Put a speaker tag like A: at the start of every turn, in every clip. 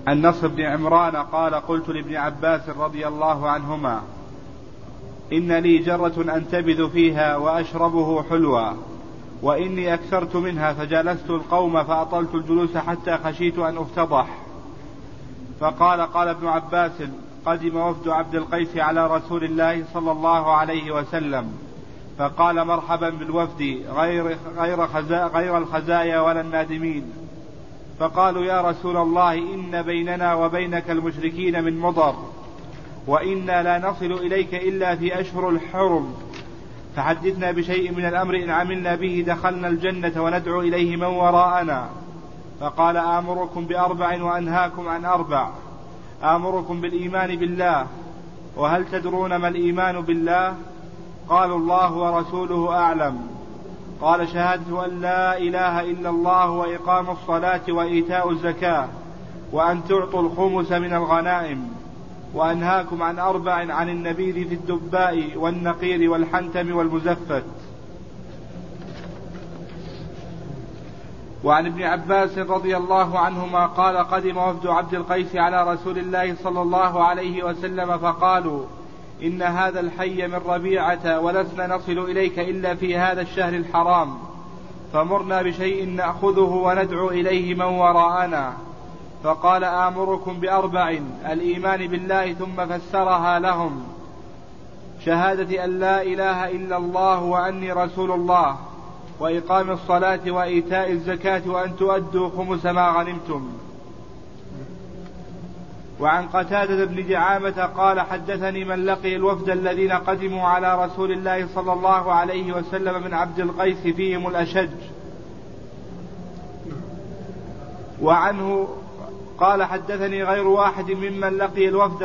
A: عن نصر بن عمران قال قلت لابن عباس رضي الله عنهما إن لي جرة أنتبذ فيها وأشربه حلوا وإني أكثرت منها فجالست القوم فأطلت الجلوس حتى خشيت أن أفتضح. فقال ابن عباس قدم وفد عبد القيس على رسول الله صلى الله عليه وسلم فقال مرحبا بالوفد غير الخزايا ولا النادمين. فقالوا يا رسول الله إن بيننا وبينك المشركين من مضر وإنا لا نصل إليك إلا في أشهر الحرم فحدثنا بشيء من الأمر إن عملنا به دخلنا الجنة وندعو إليه من وراءنا. فقال آمركم بأربع وأنهاكم عن أربع. آمركم بالإيمان بالله وهل تدرون ما الإيمان بالله؟ قالوا الله ورسوله أعلم. قال شهادة أن لا إله إلا الله وإقام الصلاة وإيتاء الزكاة وأن تعطوا الخمس من الغنائم. وأنهاكم عن أربع عن النبيذ في الدباء والنقير والحنتم والمزفت. وعن ابن عباس رضي الله عنهما قال قدم وفد عبد القيس على رسول الله صلى الله عليه وسلم فقالوا إن هذا الحي من ربيعة ولسنا نصل إليك إلا في هذا الشهر الحرام فمرنا بشيء نأخذه وندعو إليه من وراءنا. فقال آمركم بأربع الإيمان بالله ثم فسرها لهم شهادة أن لا إله إلا الله وأني رسول الله وإقام الصلاة وإيتاء الزكاة وأن تؤدوا خمس ما غنمتم. وعن قتادة بن دعامة قال حدثني من لقي الوفد الذين قدموا على رسول الله صلى الله عليه وسلم من عبد القيس فيهم الأشج. وعنه قال حدثني غير واحد ممن لقي الوفد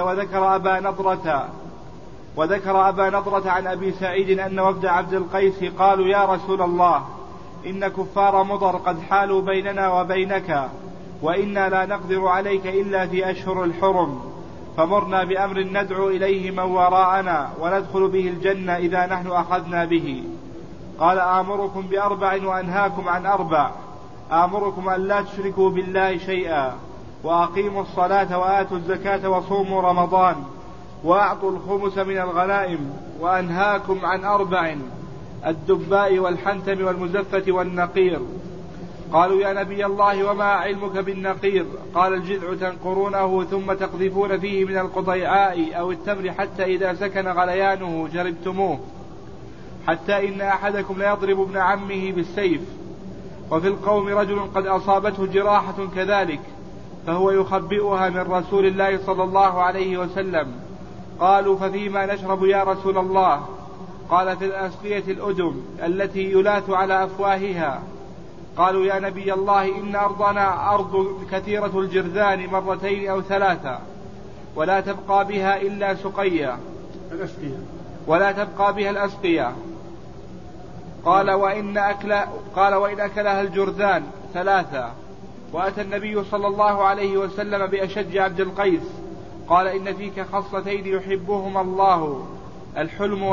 A: وذكر أبا نضرة عن أبي سعيد أن وفد عبد القيس قالوا يا رسول الله إن كفار مضر قد حالوا بيننا وبينك وإنا لا نقدر عليك إلا في أشهر الحرم فمرنا بأمر ندعو إليه من وراءنا وندخل به الجنة إذا نحن أخذنا به. قال آمركم بأربع وأنهاكم عن أربع. آمركم أن لا تشركوا بالله شيئا وأقيموا الصلاة وآتوا الزكاة وصوموا رمضان وأعطوا الخمس من الغنائم. وأنهاكم عن أربع الدباء والحنتم والمزفة والنقير. قالوا يا نبي الله وما علمك بالنقير؟ قال الجذع تنقرونه ثم تقذفون فيه من القضيعاء أو التمر حتى إذا سكن غليانه جربتموه حتى إن أحدكم ليضرب ابن عمه بالسيف وفي القوم رجل قد أصابته جراحة كذلك فهو يخبئها من رسول الله صلى الله عليه وسلم. قالوا ففيما نشرب يا رسول الله؟ قال في الأسقية الأدم التي يلاث على أفواهها. قالوا يا نبي الله إن أرضنا أرض كثيرة الجرذان مرتين أو ثلاثة ولا تبقى بها إلا سقيا ولا تبقى بها الأسقية. قال وإن أكلها الجرذان ثلاثة. وأتى النبي صلى الله عليه وسلم بأشج عبد القيس قال إن فيك خصلتين يحبهما الله الحلم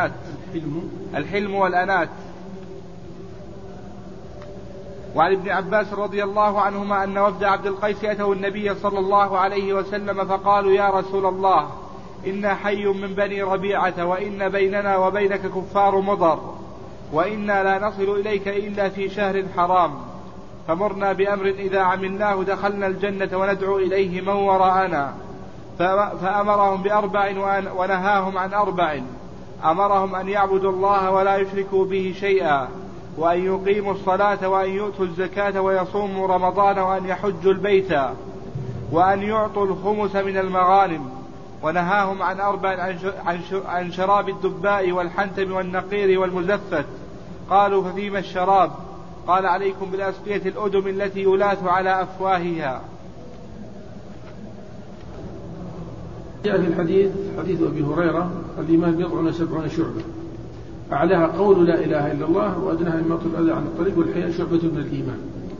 A: والأنات. وعن ابن عباس رضي الله عنهما أن وفد عبد القيس أتوا النبي صلى الله عليه وسلم فقالوا يا رسول الله إنا حي من بني ربيعة وإن بيننا وبينك كفار مضر وإنا لا نصل إليك إلا في شهر حرام فمرنا بأمر إذا عملناه دخلنا الجنة وندعو إليه من وراءنا. فأمرهم بأربع ونهاهم عن أربع. أمرهم أن يعبدوا الله ولا يشركوا به شيئا وأن يقيموا الصلاة وأن يؤتوا الزكاة ويصوموا رمضان وأن يحجوا البيت وأن يعطوا الخمس من المغانم. ونهاهم عن أربع عن شراب الدباء والحنتم والنقير والمزفت. قالوا ففيما الشراب؟ قال عليكم بالأسقية الأدم التي يلاث على أفواهها.
B: جاء في الحديث حديث أبي هريرة الإيمان 70 شعبة أعلاها قول لا إله إلا الله وأدناها إماطة الأذى عن الطريق والحياء شعبة من الإيمان.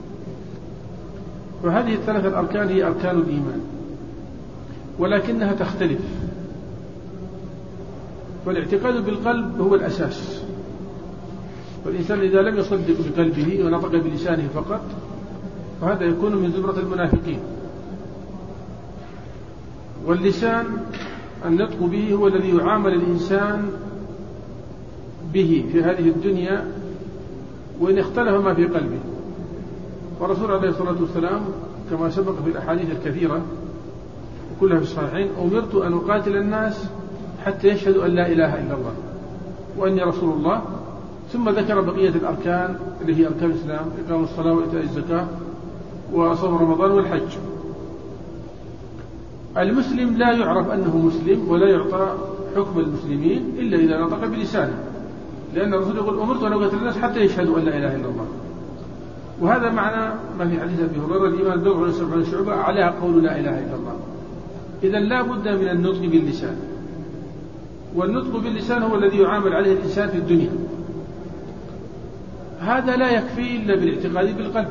B: وهذه الثلاثة الأركان هي أركان الإيمان ولكنها تختلف. والاعتقاد بالقلب هو الأساس والإنسان إذا لم يصدق بقلبه ونطق بلسانه فقط فهذا يكون من زمرة المنافقين. واللسان النطق به هو الذي يعامل الإنسان به في هذه الدنيا وإن اختلف ما في قلبه. والرسول عليه الصلاة والسلام كما سبق في الأحاديث الكثيرة وكلها في الصحيحين: أمرت أن أقاتل الناس حتى يشهدوا أن لا إله إلا الله وأني رسول الله. ثم ذكر بقية الأركان اللي هي أركان الإسلام: إقام الصلاة وإيتاء الزكاة وصوم رمضان والحج. المسلم لا يعرف أنه مسلم ولا يعطى حكم المسلمين إلا إذا نطق بلسانه، لأن الرسول يقول: أمرت أن أقاتل الناس حتى يشهدوا أن لا إله إلا الله. وهذا معنى ما في حديث أبي هريرة: الإيمان بضع وسبعون شعبة أعلاها قول لا إله إلا الله. إذا لا بد من النطق باللسان، والنطق باللسان هو الذي يعامل عليه الإنسان في الدنيا. هذا لا يكفي إلا بالاعتقاد بالقلب،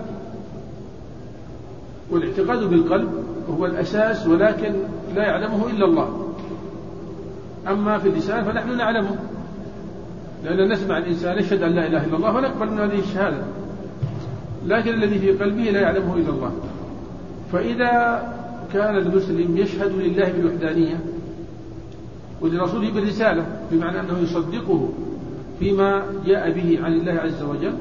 B: والاعتقاد بالقلب هو الأساس، ولكن لا يعلمه إلا الله. أما في اللسان فنحن نعلمه، لأن نسمع الإنسان يشهد أن لا إله إلا الله ونقبل من هذه الشهادة، لكن الذي في قلبه لا يعلمه إلا الله. فإذا كان المسلم يشهد لله بالوحدانية ولرسوله بالرسالة، بمعنى أنه يصدقه فيما جاء به عن الله عز وجل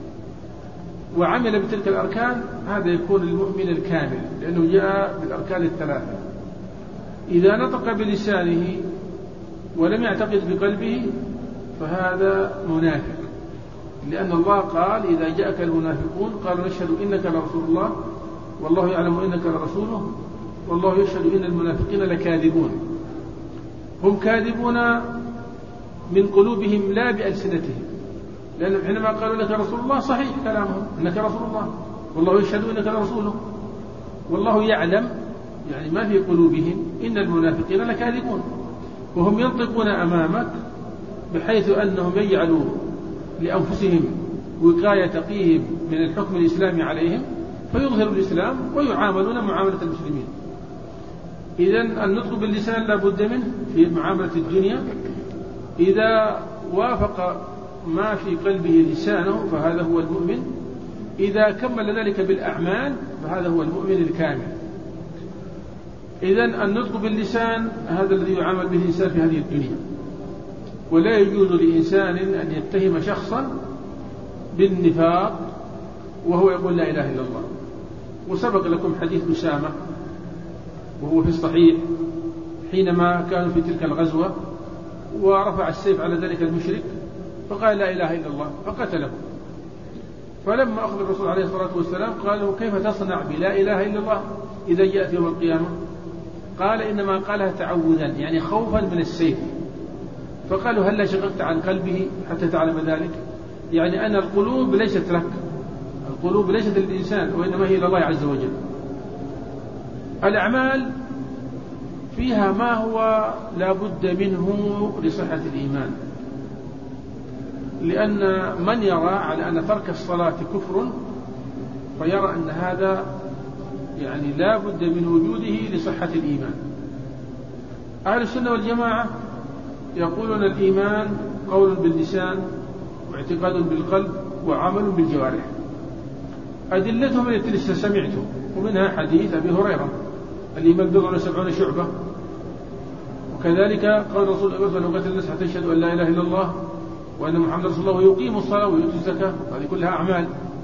B: وعمل بتلك الأركان، هذا يكون المؤمن الكامل، لأنه جاء بالأركان الثلاثة. إذا نطق بلسانه ولم يعتقد بقلبه فهذا منافق، لأن الله قال: إذا جاءك المنافقون قالوا نشهد إنك لرسول الله والله يعلم إنك لرسوله والله يشهد إن المنافقين لكاذبون. هم كاذبون من قلوبهم لا بألسنتهم، لأن حينما قالوا لك رسول الله صحيح كلامهم إنك رسول الله والله يشهد إنك لرسوله والله يعلم، يعني ما في قلوبهم إن المنافقين لكاذبون. وهم ينطقون أمامك بحيث أنهم يجعلوا لأنفسهم وقاية تقيهم من الحكم الإسلامي عليهم فيظهروا الإسلام ويعاملون معاملة المسلمين. إذن النطق باللسان لا بد منه في معاملة الدنيا. إذا وافق ما في قلبه لسانه فهذا هو المؤمن. إذا كمل ذلك بالأعمال فهذا هو المؤمن الكامل. إذن النطق باللسان هذا الذي يعامل به الإنسان في هذه الدنيا، ولا يجوز لإنسان أن يتهم شخصا بالنفاق وهو يقول لا إله إلا الله. وسبق لكم حديث أسامة وهو في الصحيح حينما كانوا في تلك الغزوة ورفع السيف على ذلك المشرك فقال لا إله إلا الله فقتله. فلما أخذ الرسول عليه الصلاة والسلام قال له: كيف تصنع بلا إله إلا الله إذا جاءت يوم القيامة؟ قال: إنما قالها تعوذا، يعني خوفا من السيف. فقالوا: هل شققت عن قلبه حتى تعلم ذلك؟ يعني أن القلوب ليست لك، القلوب ليست للإنسان وإنما هي لله عز وجل. الأعمال فيها ما هو لا بد منه لصحة الإيمان، لأن من يرى على أن ترك الصلاة كفر فيرى أن هذا يعني لا بد من وجوده لصحة الإيمان. أهل السنة والجماعة يقولون الإيمان قول باللسان واعتقاد بالقلب وعمل بالجوارح. أدلتهم التي سمعتم ومنها حديث أبي هريرة: الإيمان بضع وسبعون شعبة. وكذلك قال الرسول: أمرت أن أقاتل الناس حتى يشهدوا أن لا إله إلا الله وأن محمد رسول الله ويقيم الصلاة ويؤتوا الزكاة. هذه كلها أعمال.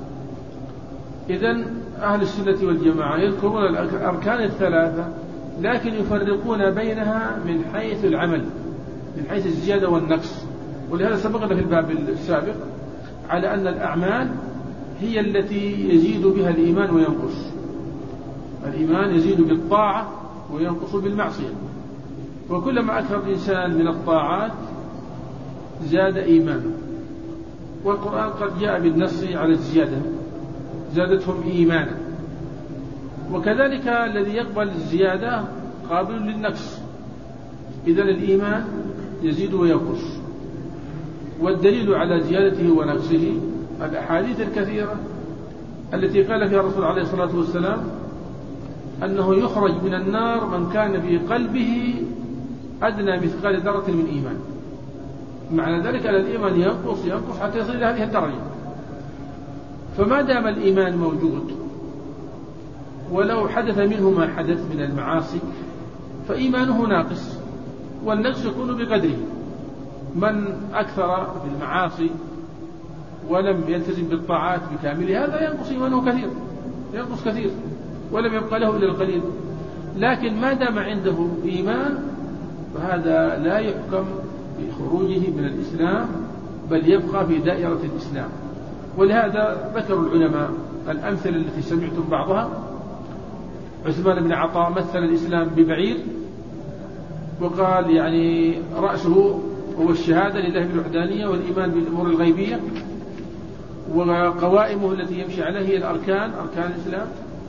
B: إذن أهل السنة والجماعة يذكرون الأركان الثلاثة لكن يفرقون بينها من حيث العمل، من حيث الزيادة والنقص. ولهذا سبقنا في الباب السابق على أن الأعمال هي التي يزيد بها الإيمان وينقص. الإيمان يزيد بالطاعة وينقص بالمعصية، وكلما أكثر الإنسان من الطاعات زاد إيمانه. والقرآن قد جاء بالنص على الزيادة: زادتهم إيمانا. وكذلك الذي يقبل الزيادة قابل للنقص. إذن الإيمان يزيد وينقص. والدليل على زيادته ونقصه الأحاديث الكثيرة التي قال فيها الرسول عليه الصلاة والسلام أنه يخرج من النار من كان في قلبه أدنى مثقال ذرة من إيمان. معنى ذلك أن الإيمان ينقص حتى يصل إلى هذه الدرجة. فما دام الإيمان موجود ولو حدث منه ما حدث من المعاصي فإيمانه ناقص، والنقص يكون بقدره. من أكثر في المعاصي ولم يلتزم بالطاعات بكاملها هذا ينقص إيمانه كثير، ينقص كثير ولم يبقى له إلا القليل. لكن ما دام عنده إيمان فهذا لا يحكم بخروجه من الإسلام، بل يبقى في دائرة الإسلام. ولهذا ذكر العلماء الأمثلة التي سمعتم بعضها. عثمان بن عطاء مثل الإسلام ببعير، وقال يعني رأسه هو الشهادة لله بالوحدانية والإيمان بالأمور الغيبية، وقوائمه التي يمشي عليها هي الأركان، أركان الإسلام،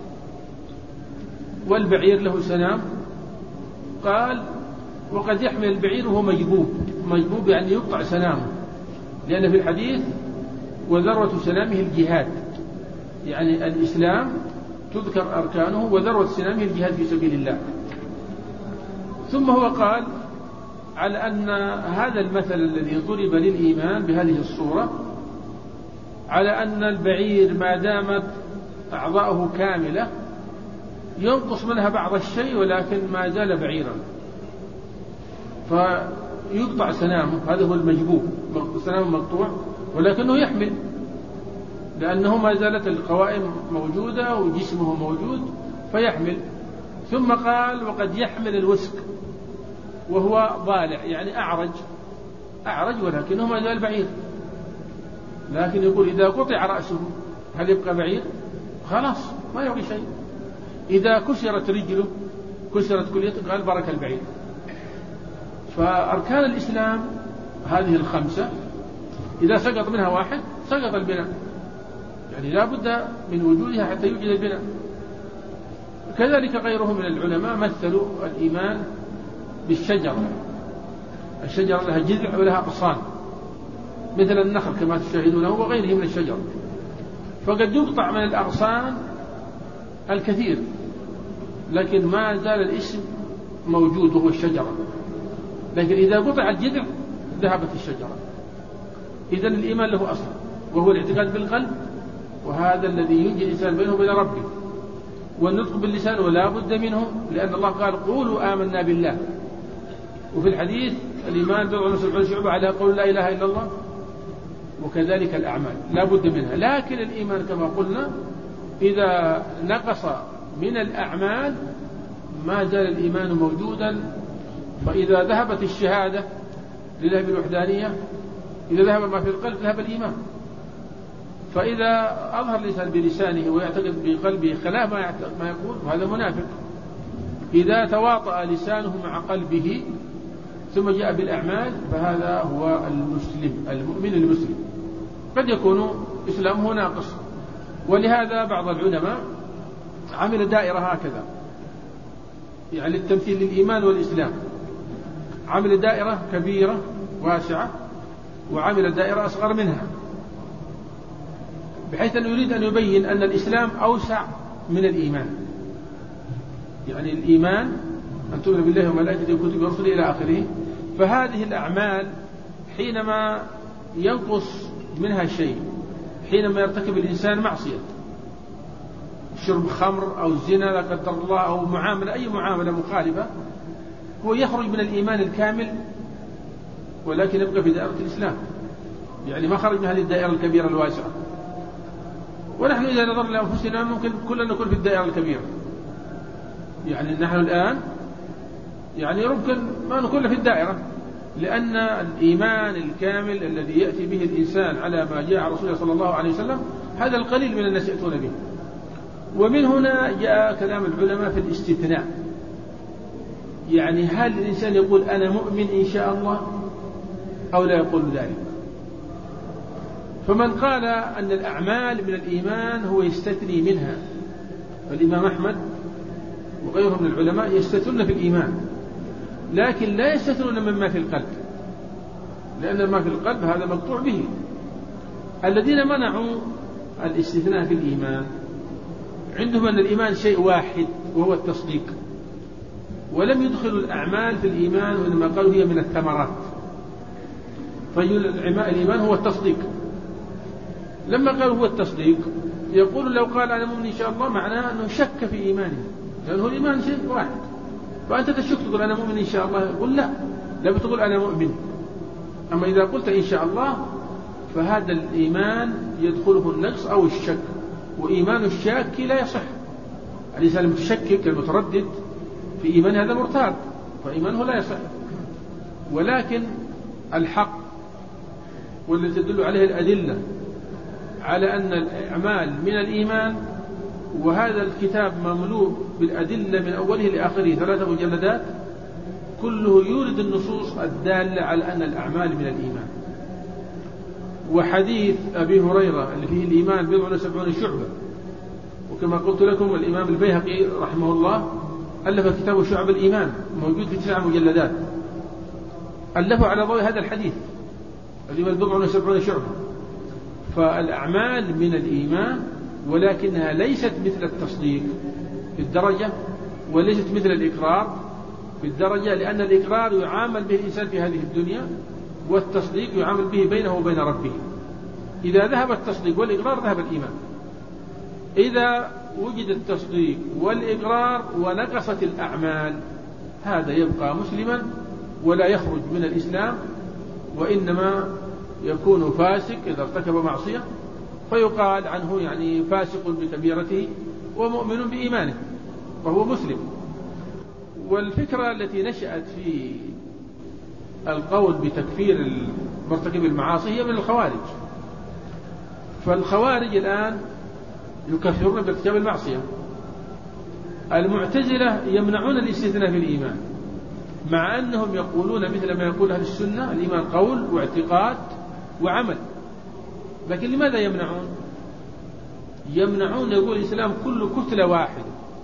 B: والبعير له سنام. قال وقد يحمل البعير وهو مجبوب، مجبوب يعني يقطع سنامه، لأن في الحديث وذروة سنامه الجهاد، يعني الإسلام تذكر أركانه وذروة سنامه الجهاد في سبيل الله. ثم هو قال على أن هذا المثل الذي ضرب للإيمان بهذه الصورة على أن البعير ما دامت أعضاؤه كاملة ينقص منها بعض الشيء ولكن ما زال بعيرا، فيقطع سنامه، هذا هو المجبوب، سنامه مقطوع ولكنه يحمل، لأنه ما زالت القوائم موجودة وجسمه موجود فيحمل. ثم قال وقد يحمل الوسك وهو ضالع، يعني أعرج ولكنه ما زال بعير. لكن يقول إذا قطع رأسه هل يبقى بعير؟ خلاص ما يبقى شيء. إذا كسرت رجله كسرت كليته قال برك البعير. فأركان الإسلام هذه الخمسة إذا سقط منها واحد سقط البناء، يعني لا بد من وجودها حتى يوجد البناء. كذلك غيره من العلماء مثلوا الإيمان بالشجرة، الشجرة لها جذع ولها أغصان مثل النخل كما تشاهدونه وغيره من الشجر، فقد يقطع من الأغصان الكثير لكن ما زال الاسم موجود وهو الشجرة، لكن إذا قطع الجذع ذهبت الشجرة. إذن الإيمان له أصل وهو الاعتقاد بالقلب، وهذا الذي ينجي الإنسان بينه وبين ربه، والنطق باللسان ولا بد منه، لأن الله قال قولوا آمنا بالله. وفي الحديث الإيمان بضع وسبعون شعبة على قول لا إله إلا الله. وكذلك الأعمال لا بد منها، لكن الإيمان كما قلنا إذا نقص من الأعمال ما زال الإيمان موجودا. فإذا ذهبت الشهادة لله بالوحدانية، إذا ذهب ما في القلب ذهب الإيمان. فإذا أظهر الإنسان بلسانه ويعتقد بقلبه خلاف ما يقول هذا منافق. إذا تواطأ لسانه مع قلبه ثم جاء بالأعمال فهذا هو المسلم المؤمن المسلم، قد يكون إسلامه ناقص. ولهذا بعض العلماء عمل دائرة هكذا، يعني التمثيل للإيمان والإسلام، عمل دائرة كبيرة واسعة وعمل دائرة أصغر منها، بحيث أنه يريد أن يبين أن الإسلام أوسع من الإيمان. يعني الإيمان أن تؤمن بالله وملائكته وكتبه ورسله إلى آخره. فهذه الأعمال حينما ينقص منها شيء، حينما يرتكب الإنسان معصية، شرب خمر أو زنا لا قدر الله أو معاملة أي معاملة مخالفة، هو يخرج من الإيمان الكامل ولكن يبقى في دائرة الإسلام، يعني ما خرج من هذه الدائرة الكبيرة الواسعة. ونحن إذا نظرنا لأنفسنا ممكن كلنا نكون في الدائرة الكبيرة، يعني نحن الآن يعني ممكن ما نكون في الدائرة، لأن الإيمان الكامل الذي يأتي به الإنسان على ما جاء عن رسول الله صلى الله عليه وسلم هذا القليل من الناس يأتون به. ومن هنا جاء كلام العلماء في الاستثناء، يعني هل الإنسان يقول أنا مؤمن إن شاء الله أو لا يقول ذلك؟ فمن قال أن الأعمال من الإيمان هو يستثني منها، فالإمام أحمد وغيره من العلماء يستثنون في الإيمان لكن لا يستثنون مما في القلب، لأن ما في القلب هذا مقطوع به. الذين منعوا الاستثناء في الإيمان عندهم أن الإيمان شيء واحد وهو التصديق، ولم يدخلوا الأعمال في الإيمان، وإنما قالوا هي من الثمرات. فالإيمان هو التصديق. لما قالوا هو التصديق يقول لو قال أنا مؤمن إن شاء الله معناه أنه شك في إيمانه، لأنه الإيمان شيء واحد فأنت تشك تقول أنا مؤمن إن شاء الله، يقول لا بتقول أنا مؤمن. أما إذا قلت إن شاء الله فهذا الإيمان يدخله النقص أو الشك، وإيمان الشاك لا يصح. الإنسان المتشكك المتردد في إيمان هذا مرتاب، فإيمانه لا يصح. ولكن الحق والذي تدل عليه الأدلة على أن الأعمال من الإيمان، وهذا الكتاب مملوء بالأدلة من أوله لآخره 3 مجلدات، كله يورد النصوص الدالة على أن الأعمال من الإيمان. وحديث أبي هريرة اللي فيه الإيمان 70 شعبة، وكما قلت لكم الإمام البيهقي رحمه الله ألف كتاب شعب الإيمان موجود في 9 مجلدات، ألفه على ضوء هذا الحديث الإيمان 70 شعبة. فالأعمال من الإيمان، ولكنها ليست مثل التصديق في الدرجة، وليست مثل الإقرار في الدرجة، لأن الإقرار يعامل به الإنسان في هذه الدنيا، والتصديق يعامل به بينه وبين ربه. إذا ذهب التصديق والإقرار ذهب الإيمان. إذا وجد التصديق والإقرار ونقصت الأعمال، هذا يبقى مسلما ولا يخرج من الإسلام، وإنما يكون فاسق إذا ارتكب معصية، فيقال عنه يعني فاسق بكبيرته ومؤمن بإيمانه وهو مسلم. والفكرة التي نشأت في القول بتكفير مرتكب المعاصي هي من الخوارج. فالخوارج الآن يكفرون بارتكاب المعصية. المعتزلة يمنعون الاستثناء في الإيمان، مع أنهم يقولون مثل ما يقول أهل السنة الإيمان قول واعتقاد وعمل. لكن لماذا يمنعون؟ يقول الإسلام كل كتلة واحدة،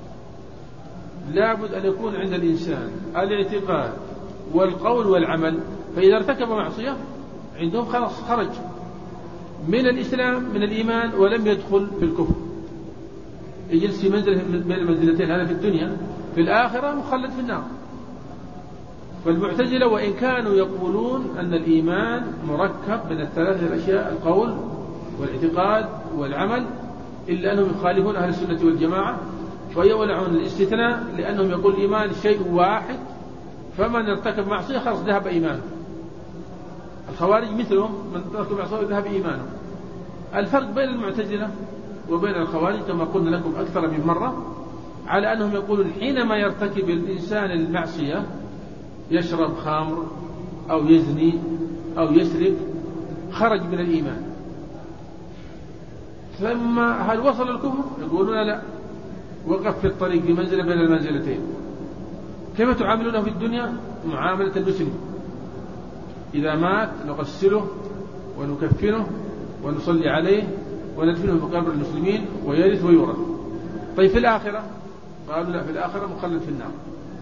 B: لابد أن يكون عند الإنسان الاعتقاد والقول والعمل، فإذا ارتكب معصية عندهم خلاص خرج من الإسلام من الإيمان ولم يدخل في الكفر، يجلس في منزلة بين المنزلتين، هذا في الدنيا، في الآخرة مخلد في النار. فالمعتزلة وإن كانوا يقولون أن الإيمان مركب من 3 الأشياء القول والاعتقاد والعمل، إلا أنهم يخالفون أهل السنة والجماعة ويولعون الاستثناء، لأنهم يقول الإيمان شيء واحد، فمن ارتكب معصية خلاص ذهب إيمانه. الخوارج مثلهم، من ارتكب معصية ذهب إيمانه. الفرق بين المعتزلة وبين الخوارج كما قلنا لكم أكثر من مرة، على أنهم يقولون حينما يرتكب الإنسان المعصية، يشرب خمر أو يزني أو يسرق، خرج من الإيمان. ثم هل وصل الكفر؟ يقولون لا، وقف في الطريق في منزلة بين المنزلتين. كيف تعاملونه في الدنيا؟ معاملة المسلم، إذا مات نغسله ونكفنه ونصلي عليه وندفنه في مقابر المسلمين ويرث ويورث. طيب في الآخرة؟ قالوا لا، في الآخرة مخلد في النار.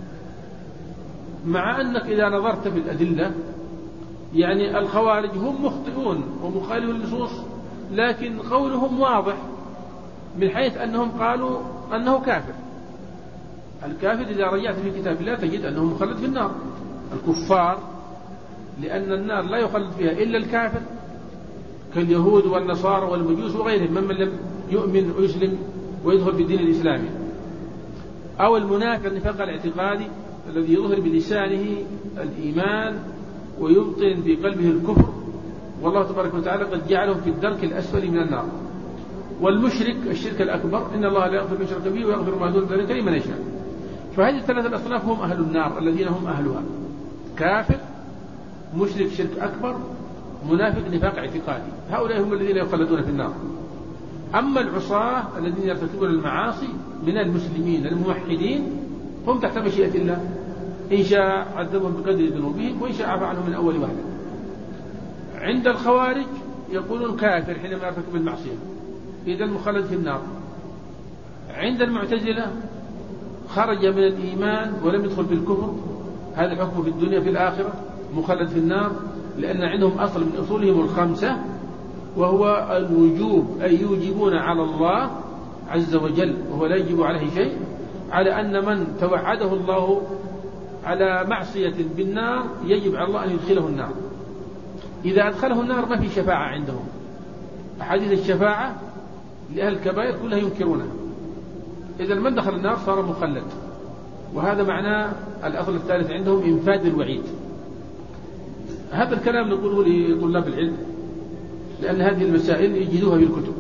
B: مع أنك إذا نظرت في الأدلة يعني الخوارج هم مخطئون ومخالفون للنصوص، لكن قولهم واضح من حيث أنهم قالوا أنه كافر. الكافر إذا رجعت في كتاب الله تجد أنه مخلد في النار. الكفار لأن النار لا يخلد فيها إلا الكافر، كاليهود والنصارى والمجوس وغيرهم ممن لم يؤمن ويسلم ويدخل في الدين الإسلامي، أو المنافق النفاق الاعتقادي الذي يظهر بلسانه الإيمان ويبطن في قلبه الكفر، والله تبارك وتعالى قد جعلهم في الدرك الأسفل من النار. والمشرك الشرك الأكبر، إن الله لا يغفر المشرك به ويغفر ما دون ذلك لمن يشاء. فهذه الثلاثة الأصناف هم أهل النار الذين هم أهلها: كافر، مشرك شرك أكبر، منافق نفاق اعتقادي. هؤلاء هم الذين يخلدون في النار. أما العصاة الذين يرتكبون المعاصي من المسلمين الموحدين هم تحت مشيئة الله، إن شاء عذبهم بقدر ذنوبهم وإن شاء عفى عنهم من أول وهلة. عند الخوارج يقولون كافر حينما يرتكب المعصية، إذا مخلد في النار. عند المعتزلة خرج من الإيمان ولم يدخل في الكفر، هذا الحكم في الدنيا، في الآخرة مخلد في النار، لأن عندهم أصل من أصولهم الخمسة، وهو الوجوب، أي يوجبون على الله عز وجل وهو لا يجب عليه شيء، على أن من توعده الله على معصية بالنار يجب على الله أن يدخله النار. إذا أدخله النار ما في شفاعة عندهم. أحاديث الشفاعة لأهل الكبائر كلها ينكرونها. إذا من دخل النار صار مخلد. وهذا معناه الأصل الثالث عندهم إنفاذ الوعيد. هذا الكلام نقوله لطلاب العلم لأن هذه المسائل يجدوها في الكتب.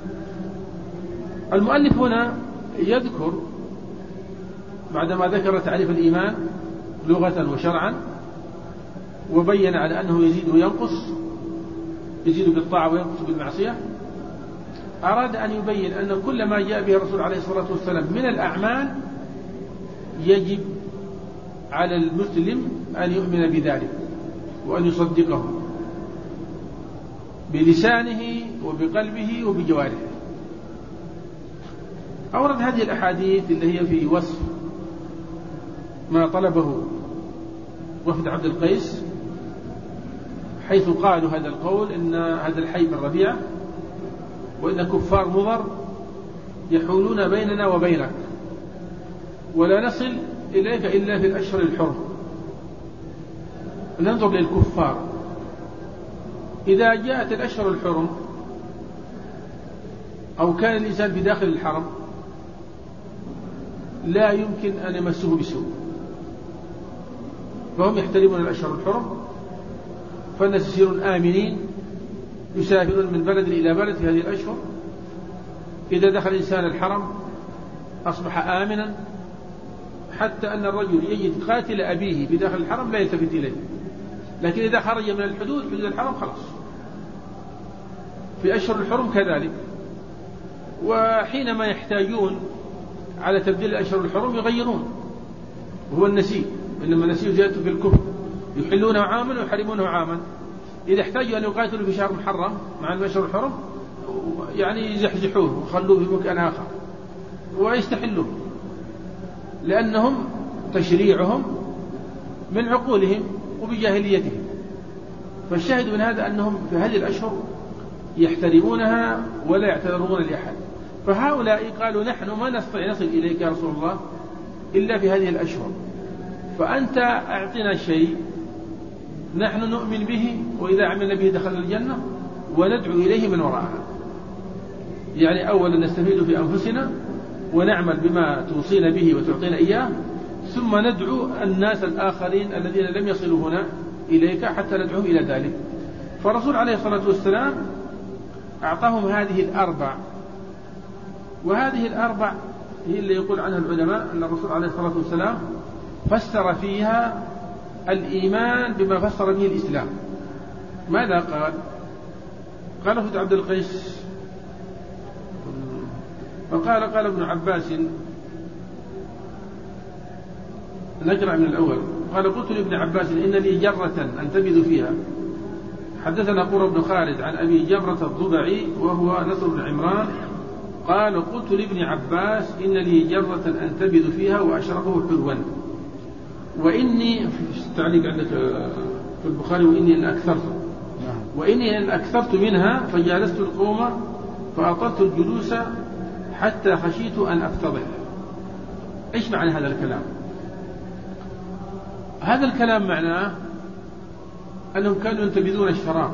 B: المؤلف هنا يذكر بعدما ذكر تعريف الإيمان لغة وشرعا وبين على أنه يزيد وينقص، يزيد بالطاعة وينقص بالمعصية، أراد أن يبين أن كل ما جاء به الرسول عليه الصلاة والسلام من الأعمال يجب على المسلم أن يؤمن بذلك وأن يصدقه بلسانه وبقلبه وبجوارحه. أورد هذه الأحاديث اللي هي في وصف ما طلبه وفد عبد القيس، حيث قالوا هذا القول إن هذا الحي من ربيعة وإن كفار مضر يحولون بيننا وبينك ولا نصل إليك إلا في الأشهر الحرم. ننظر للكفار، إذا جاءت الأشهر الحرم أو كان الإنسان في داخل الحرم لا يمكن أن يمسه بسوء، فهم يحترمون الأشهر الحرم، فالناس يصيرون آمنين، يسافرون من بلد إلى بلد في هذه الأشهر. إذا دخل الإنسان الحرم أصبح آمنا، حتى أن الرجل يجد قاتل أبيه في داخل الحرم لا يلتفت إليه، لكن إذا خرج من الحدود حدود الحرم خلاص. في أشهر الحرم كذلك، وحينما يحتاجون على تبديل الأشهر الحرم يغيرون، وهو النسيء، إنما النسيء زيادة في الكفر، يحلونه عاما ويحرمونه عاما. إذا احتاجوا أن يقاتلوا في شهر محرم مع الأشهر الحرم يعني يزحزحوه وخلوه في مكان آخر ويستحلوه، لأنهم تشريعهم من عقولهم وبجاهليتهم. فالشاهد من هذا أنهم في هذه الأشهر يحترمونها ولا يعتذرون لأحد. فهؤلاء قالوا نحن ما نستطيع نصل إليك يا رسول الله إلا في هذه الأشهر، فأنت أعطنا شيء نحن نؤمن به، وإذا عملنا به دخلنا الجنة، وندعو إليه من وراءها. يعني أولا نستفيد في أنفسنا ونعمل بما توصينا به وتعطينا إياه، ثم ندعو الناس الآخرين الذين لم يصلوا هنا إليك حتى ندعوهم إلى ذلك. فالرسول عليه الصلاة والسلام أعطاهم هذه الأربع، وهذه الأربع هي اللي يقول عنها العلماء أن الرسول عليه الصلاة والسلام فسر فيها الإيمان بما فسر به الإسلام. ماذا قال؟ قال وفد عبد القيس، فقال قال ابن عباس، نقرأ من الأول. قال قلت لابن عباس إن لي جرة أنتبذ فيها. حدثنا قرة بن خالد عن أبي جبرة الضبعي وهو نصر بن عمران قال قلت لابن عباس إن لي جرة أنتبذ فيها وأشربه حلوا، وإني في التعليق عندك في البخاري وإني أن أكثرت منها فجالست القوم فأطلت الجلوس حتى خشيت أن أفتضح. إيش معنى هذا الكلام؟ هذا الكلام معناه أنهم كانوا ينتبذون الشراب،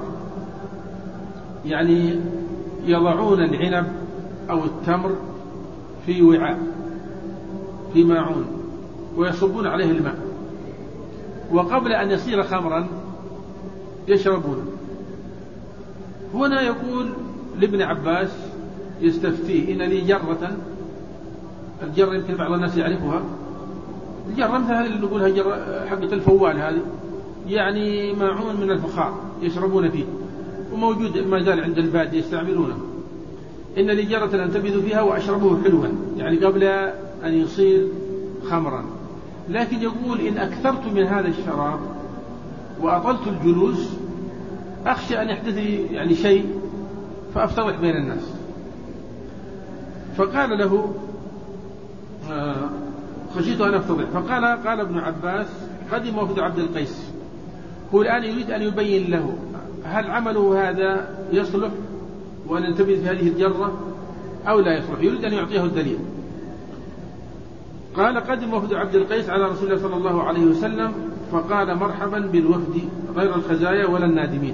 B: يعني يضعون العنب أو التمر في وعاء في ماعون ويصبون عليه الماء، وقبل أن يصير خمرا يشربون. هنا يقول لابن عباس يستفتيه إن لي جرة، الجرة يمكن بعض الناس يعرفها، الجرة مثل هذه اللي نقولها جرة حقة الفوال، هذه يعني ماعون من الفخار يشربون فيه، وموجود ما زال عند البادية يستعملونه. إن لي جرة أنتبذ فيها وأشربه حلوا، يعني قبل أن يصير خمرا. لكن يقول إن أكثرت من هذا الشراب وأطلت الجلوس أخشى أن يحدث يعني شيء فأفتضح بين الناس. فقال له خشيت أن أفتضح. قال ابن عباس قدم وفد عبد القيس، هو الآن يريد أن يبين له هل عمله هذا يصلح وأن ينتبذ في هذه الجرة أو لا يصلح، يريد أن يعطيه الدليل. قال قدم وفد عبد القيس على رسول الله صلى الله عليه وسلم فقال مرحبا بالوفد غير الخزايا ولا النادمين.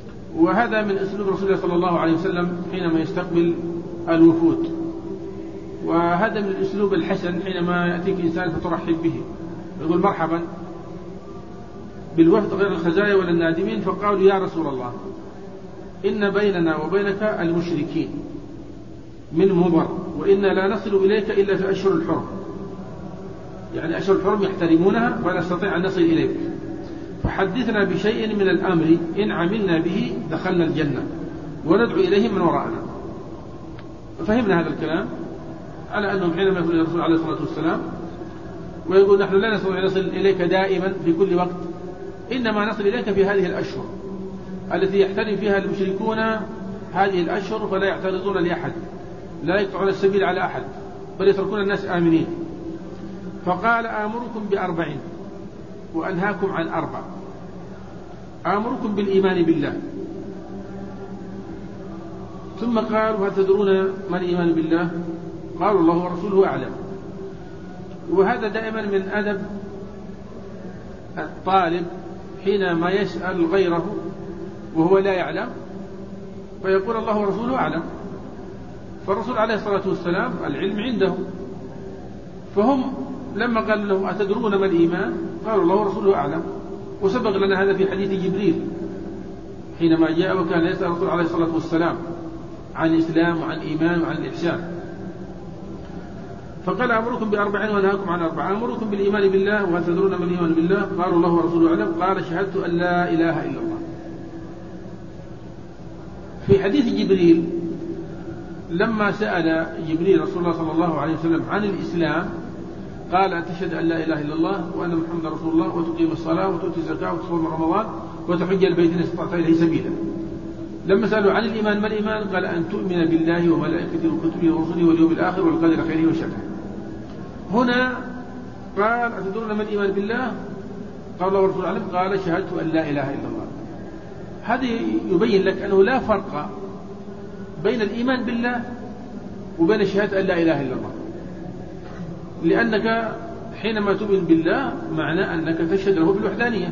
B: وهذا من أسلوب رسول الله صلى الله عليه وسلم حينما يستقبل الوفود، وهذا من الأسلوب الحسن حينما يأتيك إنسان فترحب به، يقول مرحبا بالوفد غير الخزايا ولا النادمين. فقالوا يا رسول الله إن بيننا وبينك المشركين من مضر، وإنا لا نصل إليك إلا في أشهر الحرم، يعني أشهر الحرم يحترمونها ولا نستطيع أن نصل إليك، فحدثنا بشيء من الأمر إن عملنا به دخلنا الجنة وندعو إليهم من وراءنا. ففهمنا هذا الكلام على أنهم حينما يقول الرسول عليه الصلاة والسلام ويقول نحن لا نستطيع أن نصل إليك دائما في كل وقت، إنما نصل إليك في هذه الأشهر التي يحترم فيها المشركون هذه الأشهر، فلا يعترضون لأحد، لا يقطعون السبيل على أحد، بل يتركون الناس آمنين. فقال آمركم ب4 وأنهاكم عن 4. آمركم بالإيمان بالله، ثم قال وهل تدرون ما الإيمان بالله؟ قالوا الله ورسوله أعلم. وهذا دائما من أدب الطالب حينما يسأل غيره وهو لا يعلم فيقول الله ورسوله أعلم. فالرسول عليه الصلاة والسلام العلم عنده، فهم لما قال له أتدرون ما الإيمان؟ قالوا الله ورسوله أعلم. وسبق لنا هذا في حديث جبريل حينما جاء وكان يسأل الرسول عليه الصلاة والسلام عن الإسلام وعن الإيمان وعن الإحسان. فقال أمركم ب4 وأنهاكم عن 4. أمركم بالإيمان بالله وهل تدرون ما الإيمان بالله؟ قالوا الله ورسوله أعلم. قال شهدت أن لا إله إلا الله. في حديث جبريل لما سأل جبريل رسول الله صلى الله عليه وسلم عن الإسلام قال أن تشهد أن لا إله إلا الله وأن محمد رسول الله وتقيم الصلاة وتؤتي الزكاة وتصوم رمضان وتحج البيت إن استطعت إليه سبيلا. لما سألوا عن الإيمان ما الإيمان؟ قال أن تؤمن بالله وملائكته وكتبه ورسله واليوم الآخر والقدر خيره وشره. هنا قال أتدرون ما الإيمان بالله؟ قال الله ورسوله أعلم. قال شهدت أن لا إله إلا الله. هذه يبين لك أنه لا فرق بين الإيمان بالله وبين شهادة أن لا إله إلا الله، لأنك حينما تؤمن بالله معنى أنك تشهد له بالوحدانية.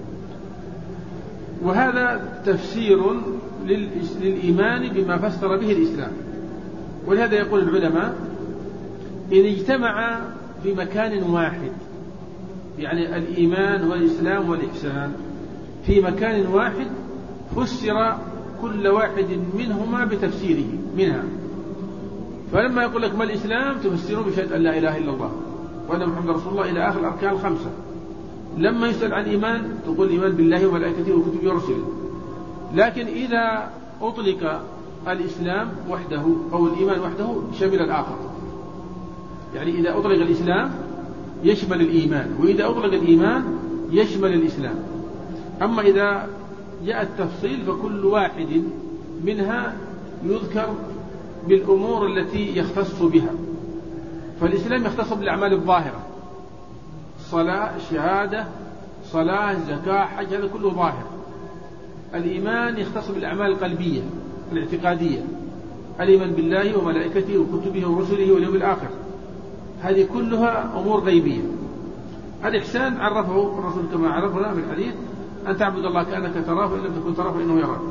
B: وهذا تفسير للإيمان بما فسر به الإسلام. ولهذا يقول العلماء إن اجتمع في مكان واحد، يعني الإيمان والإسلام والإحسان في مكان واحد، فسر كل واحد منهما بتفسيره منها. فلما يقول لك ما الإسلام تفسره بشهادة أن لا إله إلا الله وأن محمد رسول الله إلى آخر الأركان ال5. لما يسأل عن إيمان تقول إيمان بالله وملائكته وكتبه ورسله. لكن إذا أطلق الإسلام وحده أو الإيمان وحده شمل الآخر، يعني إذا أطلق الإسلام يشمل الإيمان، وإذا أطلق الإيمان يشمل الإسلام. أما إذا جاء التفصيل فكل واحد منها يذكر بالأمور التي يختص بها. فالإسلام يختص بالأعمال الظاهرة، صلاة، شهادة، صلاة، زكاة، حج، هذا كله ظاهر. الإيمان يختص بالأعمال القلبية الاعتقادية، الإيمان بالله وملائكته وكتبه ورسله واليوم الآخر، هذه كلها أمور غيبية. الإحسان عرفه الرسول كما عرفنا في الحديث أن تعبد الله كأنك تراه فإن لم تكن تراه فإنه يراك.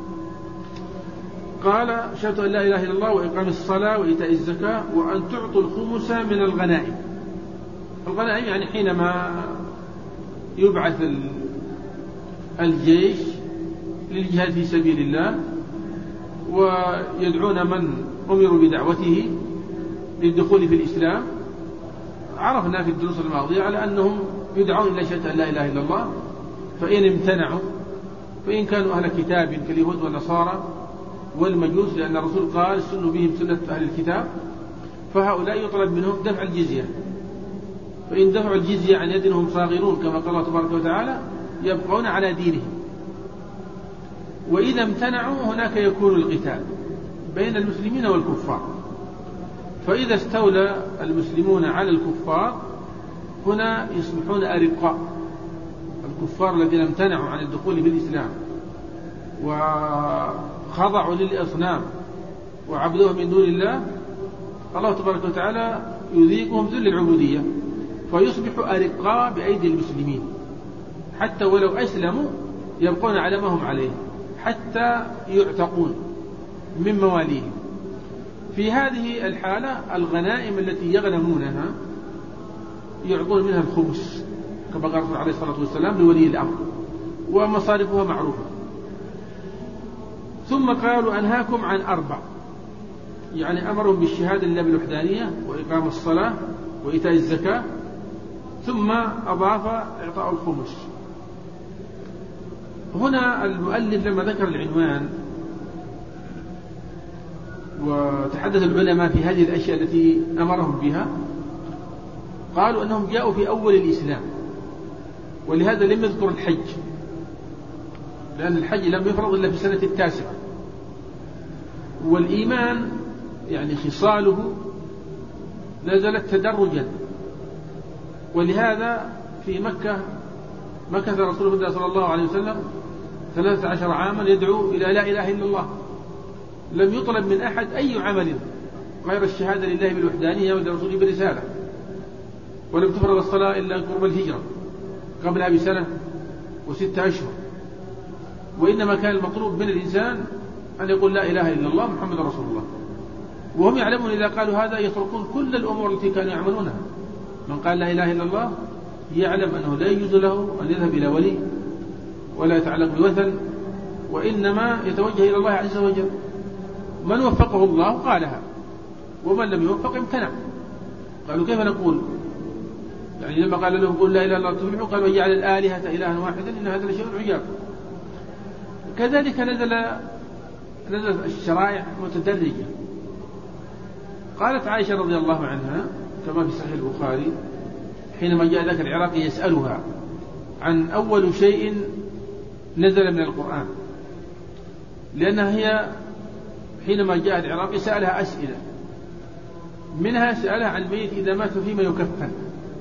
B: قال شهادة أن لا إله إلا الله وإقام الصلاة وإيتاء الزكاة وأن تعطوا الخمس من الغنائم. الغنائم يعني حينما يبعث الجيش للجهاد في سبيل الله ويدعون من أمروا بدعوته للدخول في الإسلام، عرفنا في الدروس الماضية على أنهم يدعون إلى شهادة أن لا إله إلا الله، فإن امتنعوا فإن كانوا أهل كتاب كاليهود والنصارى والمجوس، لأن الرسول قال سنوا بهم سنة أهل الكتاب، فهؤلاء يطلب منهم دفع الجزية. فإن دفعوا الجزية عن يد هم صاغرون كما قال الله تبارك وتعالى يبقون على دينهم. وإذا امتنعوا هناك يكون القتال بين المسلمين والكفار. فإذا استولى المسلمون على الكفار هنا يصبحون أرقاء. الكفار الذين امتنعوا عن الدخول في الإسلام وخضعوا للأصنام وعبدوه من دون الله، الله تبارك وتعالى يذيقهم ذل العبودية فيصبحوا أرقاء بأيدي المسلمين، حتى ولو أسلموا يبقون على ما هم عليه حتى يعتقون من مواليهم. في هذه الحالة الغنائم التي يغنمونها يعطون منها الخمس كما قال الرسول عليه الصلاة والسلام لولي الأمر، ومصارفها معروفة. ثم قالوا أنهاكم عن 4، يعني أمرهم بالشهادة لله بالوحدانية وإقام الصلاة وإيتاء الزكاة، ثم أضاف إعطاء الخمس. هنا المؤلف لما ذكر العنوان وتحدث العلماء في هذه الأشياء التي أمرهم بها، قالوا أنهم جاءوا في أول الإسلام، ولهذا لم يذكر الحج، لأن الحج لم يفرض إلا في السنة 9. والإيمان يعني خصاله نزلت تدرجا، ولهذا في مكة مكث رسول الله صلى الله عليه وسلم 13 عاما يدعو إلى لا إله إلا الله، لم يطلب من أحد أي عمل غير الشهادة لله بالوحدانية ولرسوله بالرسالة، ولم تفرض الصلاة إلا قرب الهجرة قبلها بسنة و6 أشهر، وإنما كان المطلوب من الإنسان أن يقول لا إله إلا الله محمد رسول الله. وهم يعلمون إذا قالوا هذا يتركون كل الأمور التي كانوا يعملونها. من قال لا إله إلا الله يعلم أنه لا يجوز له أن يذهب إلى ولي ولا يتعلق بوثن، وإنما يتوجه إلى الله عز وجل. من وفقه الله قالها، ومن لم يوفق امتنع. قالوا كيف نقول؟ يعني لما قال لهم قل لا إله إلا الله تفلحوا، قالوا يجعل الآلهة إلها واحدا إن هذا لشيء عجاب. كذلك نزلت الشرائع متدرجة. قالت عائشة رضي الله عنها كما في صحيح البخاري حينما جاء ذاك العراقي يسألها عن أول شيء نزل من القرآن، لأنها هي حينما جاء العراقي سألها أسئلة، منها سألها عن الميت إذا مات فيما يكفن،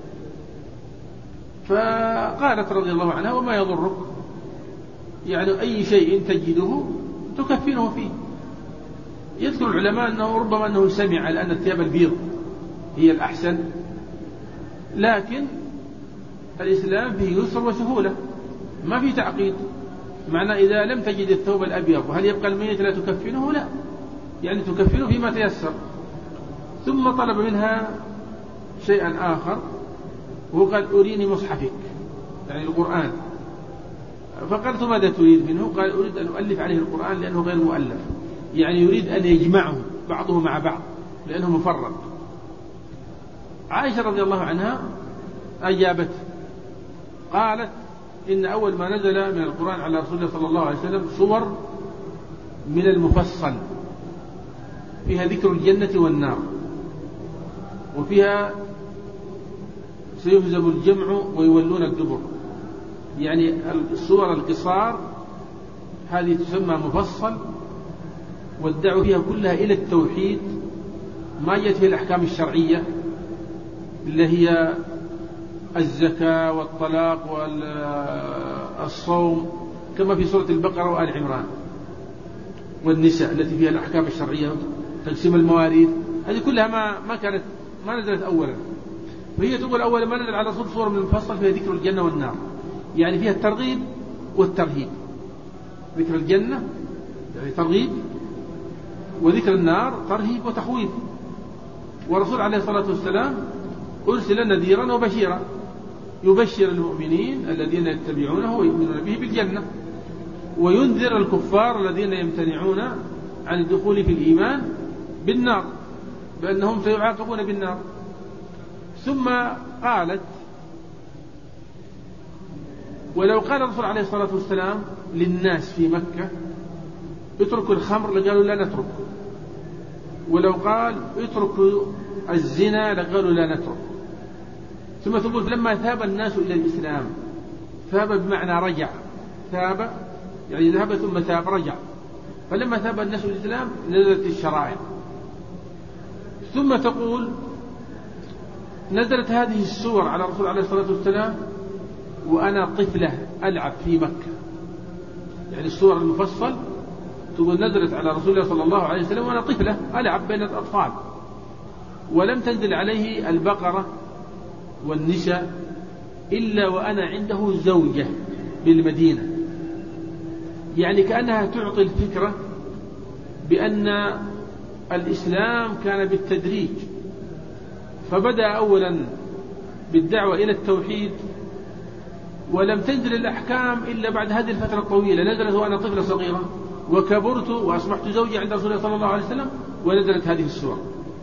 B: فقالت رضي الله عنها وما يضرك، يعني أي شيء تجده تكفنه فيه. يذكر العلماء أنه ربما أنه سمع لأن الثياب البيض هي الأحسن، لكن الإسلام فيه يسر وسهولة، ما في تعقيد. معنى إذا لم تجد الثوب الأبيض وهل يبقى الميت لا تكفنه؟ لا، يعني تكفنه فيما تيسر. ثم طلب منها شيئا آخر، وهو قال أريني مصحفك، يعني القرآن. فقالت ماذا تريد منه؟ قال أريد أن أؤلف عليه القرآن لأنه غير مؤلف، يعني يريد أن يجمعه بعضه مع بعض لأنه مفرق. عائشة رضي الله عنها أجابت قالت إن أول ما نزل من القرآن على رسول الله صلى الله عليه وسلم صور من المفصل فيها ذكر الجنة والنار، وفيها سيهزم الجمع ويولون الدبر، يعني الصور القصار هذه تسمى مفصل، والدعوة فيها كلها إلى التوحيد، ما جت فيها الأحكام الشرعية اللي هي الزكاة والطلاق والصوم كما في سورة البقرة وآل عمران والنساء التي فيها الأحكام الشرعية، تقسيم المواريث، هذه كلها ما نزلت أولا. فهي تقول أولا ما نزل على صورة من المفصل فيها ذكر الجنة والنار، يعني فيها الترغيب والترهيب. ذكر الجنة يعني ترغيب، وذكر النار ترهيب وتخويف. ورسول عليه الصلاة والسلام أرسل نذيرا وبشيرا، يبشر المؤمنين الذين يتبعونه ويؤمنون به بالجنة، وينذر الكفار الذين يمتنعون عن الدخول في الإيمان بالنار، بأنهم سيعاقبون بالنار. ثم قالت ولو قال الرسول عليه الصلاة والسلام للناس في مكة اتركوا الخمر لقالوا لا نترك، ولو قال اتركوا الزنا لقالوا لا نترك. ثم تقول لما ثاب الناس إلى الإسلام، ثاب بمعنى رجع، ثاب يعني ذهب ثم ثاب رجع، فلما ثاب الناس إلى الإسلام نزلت الشرائع. ثم تقول نزلت هذه السور على الرسول عليه الصلاة والسلام وأنا طفلة ألعب في مكة، يعني السور المفصل تقول نزلت على رسول الله صلى الله عليه وسلم وأنا طفلة ألعب بين الأطفال، ولم تنزل عليه البقرة والنساء إلا وأنا عنده زوجة بالمدينة. يعني كأنها تعطي الفكرة بأن الإسلام كان بالتدريج، فبدأ أولا بالدعوة إلى التوحيد، ولم تنزل الأحكام إلا بعد هذه الفترة الطويلة. نزلت وأنا طفلة صغيرة وكبرت وأصبحت زوجي عند رسول الله صلى الله عليه وسلم، ونزلت هذه السورة.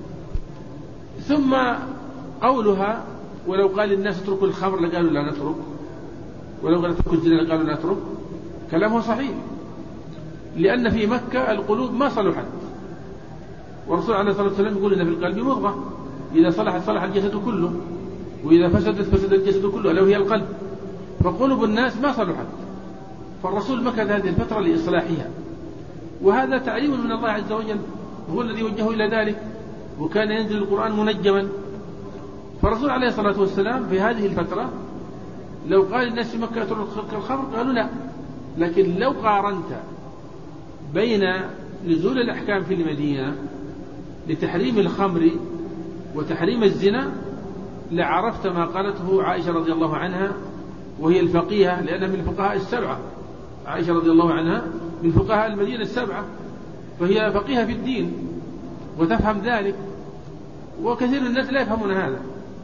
B: ثم قولها ولو قال الناس اتركوا الخمر لقالوا لا نترك، ولو قال اتركوا الزنا لقالوا نترك، كلامه صحيح، لأن في مكة القلوب ما صلحت، والرسول عليه الصلاة والسلام يقول إن في القلب مضغة إذا صلحت صلح الجسد كله، وإذا فسدت فسد الجسد كله، ألا وهي القلب. فقلوب الناس ما صلحت، فالرسول مكث هذه الفترة لإصلاحها، وهذا تعليم من الله عز وجل، هو الذي وجهه إلى ذلك، وكان ينزل القرآن منجما. فالرسول عليه الصلاة والسلام في هذه الفترة لو قال الناس في مكة اتركوا الخمر قالوا لا، لكن لو قارنت بين نزول الأحكام في المدينة لتحريم الخمر وتحريم الزنا لعرفت ما قالته عائشة رضي الله عنها، وهي الفقيهة، لأنها من الفقهاء السبعة. عائشة رضي الله عنها من فقهاء المدينة السبعة، فهي فقيهة في الدين وتفهم ذلك، وكثير من الناس لا يفهمون هذا.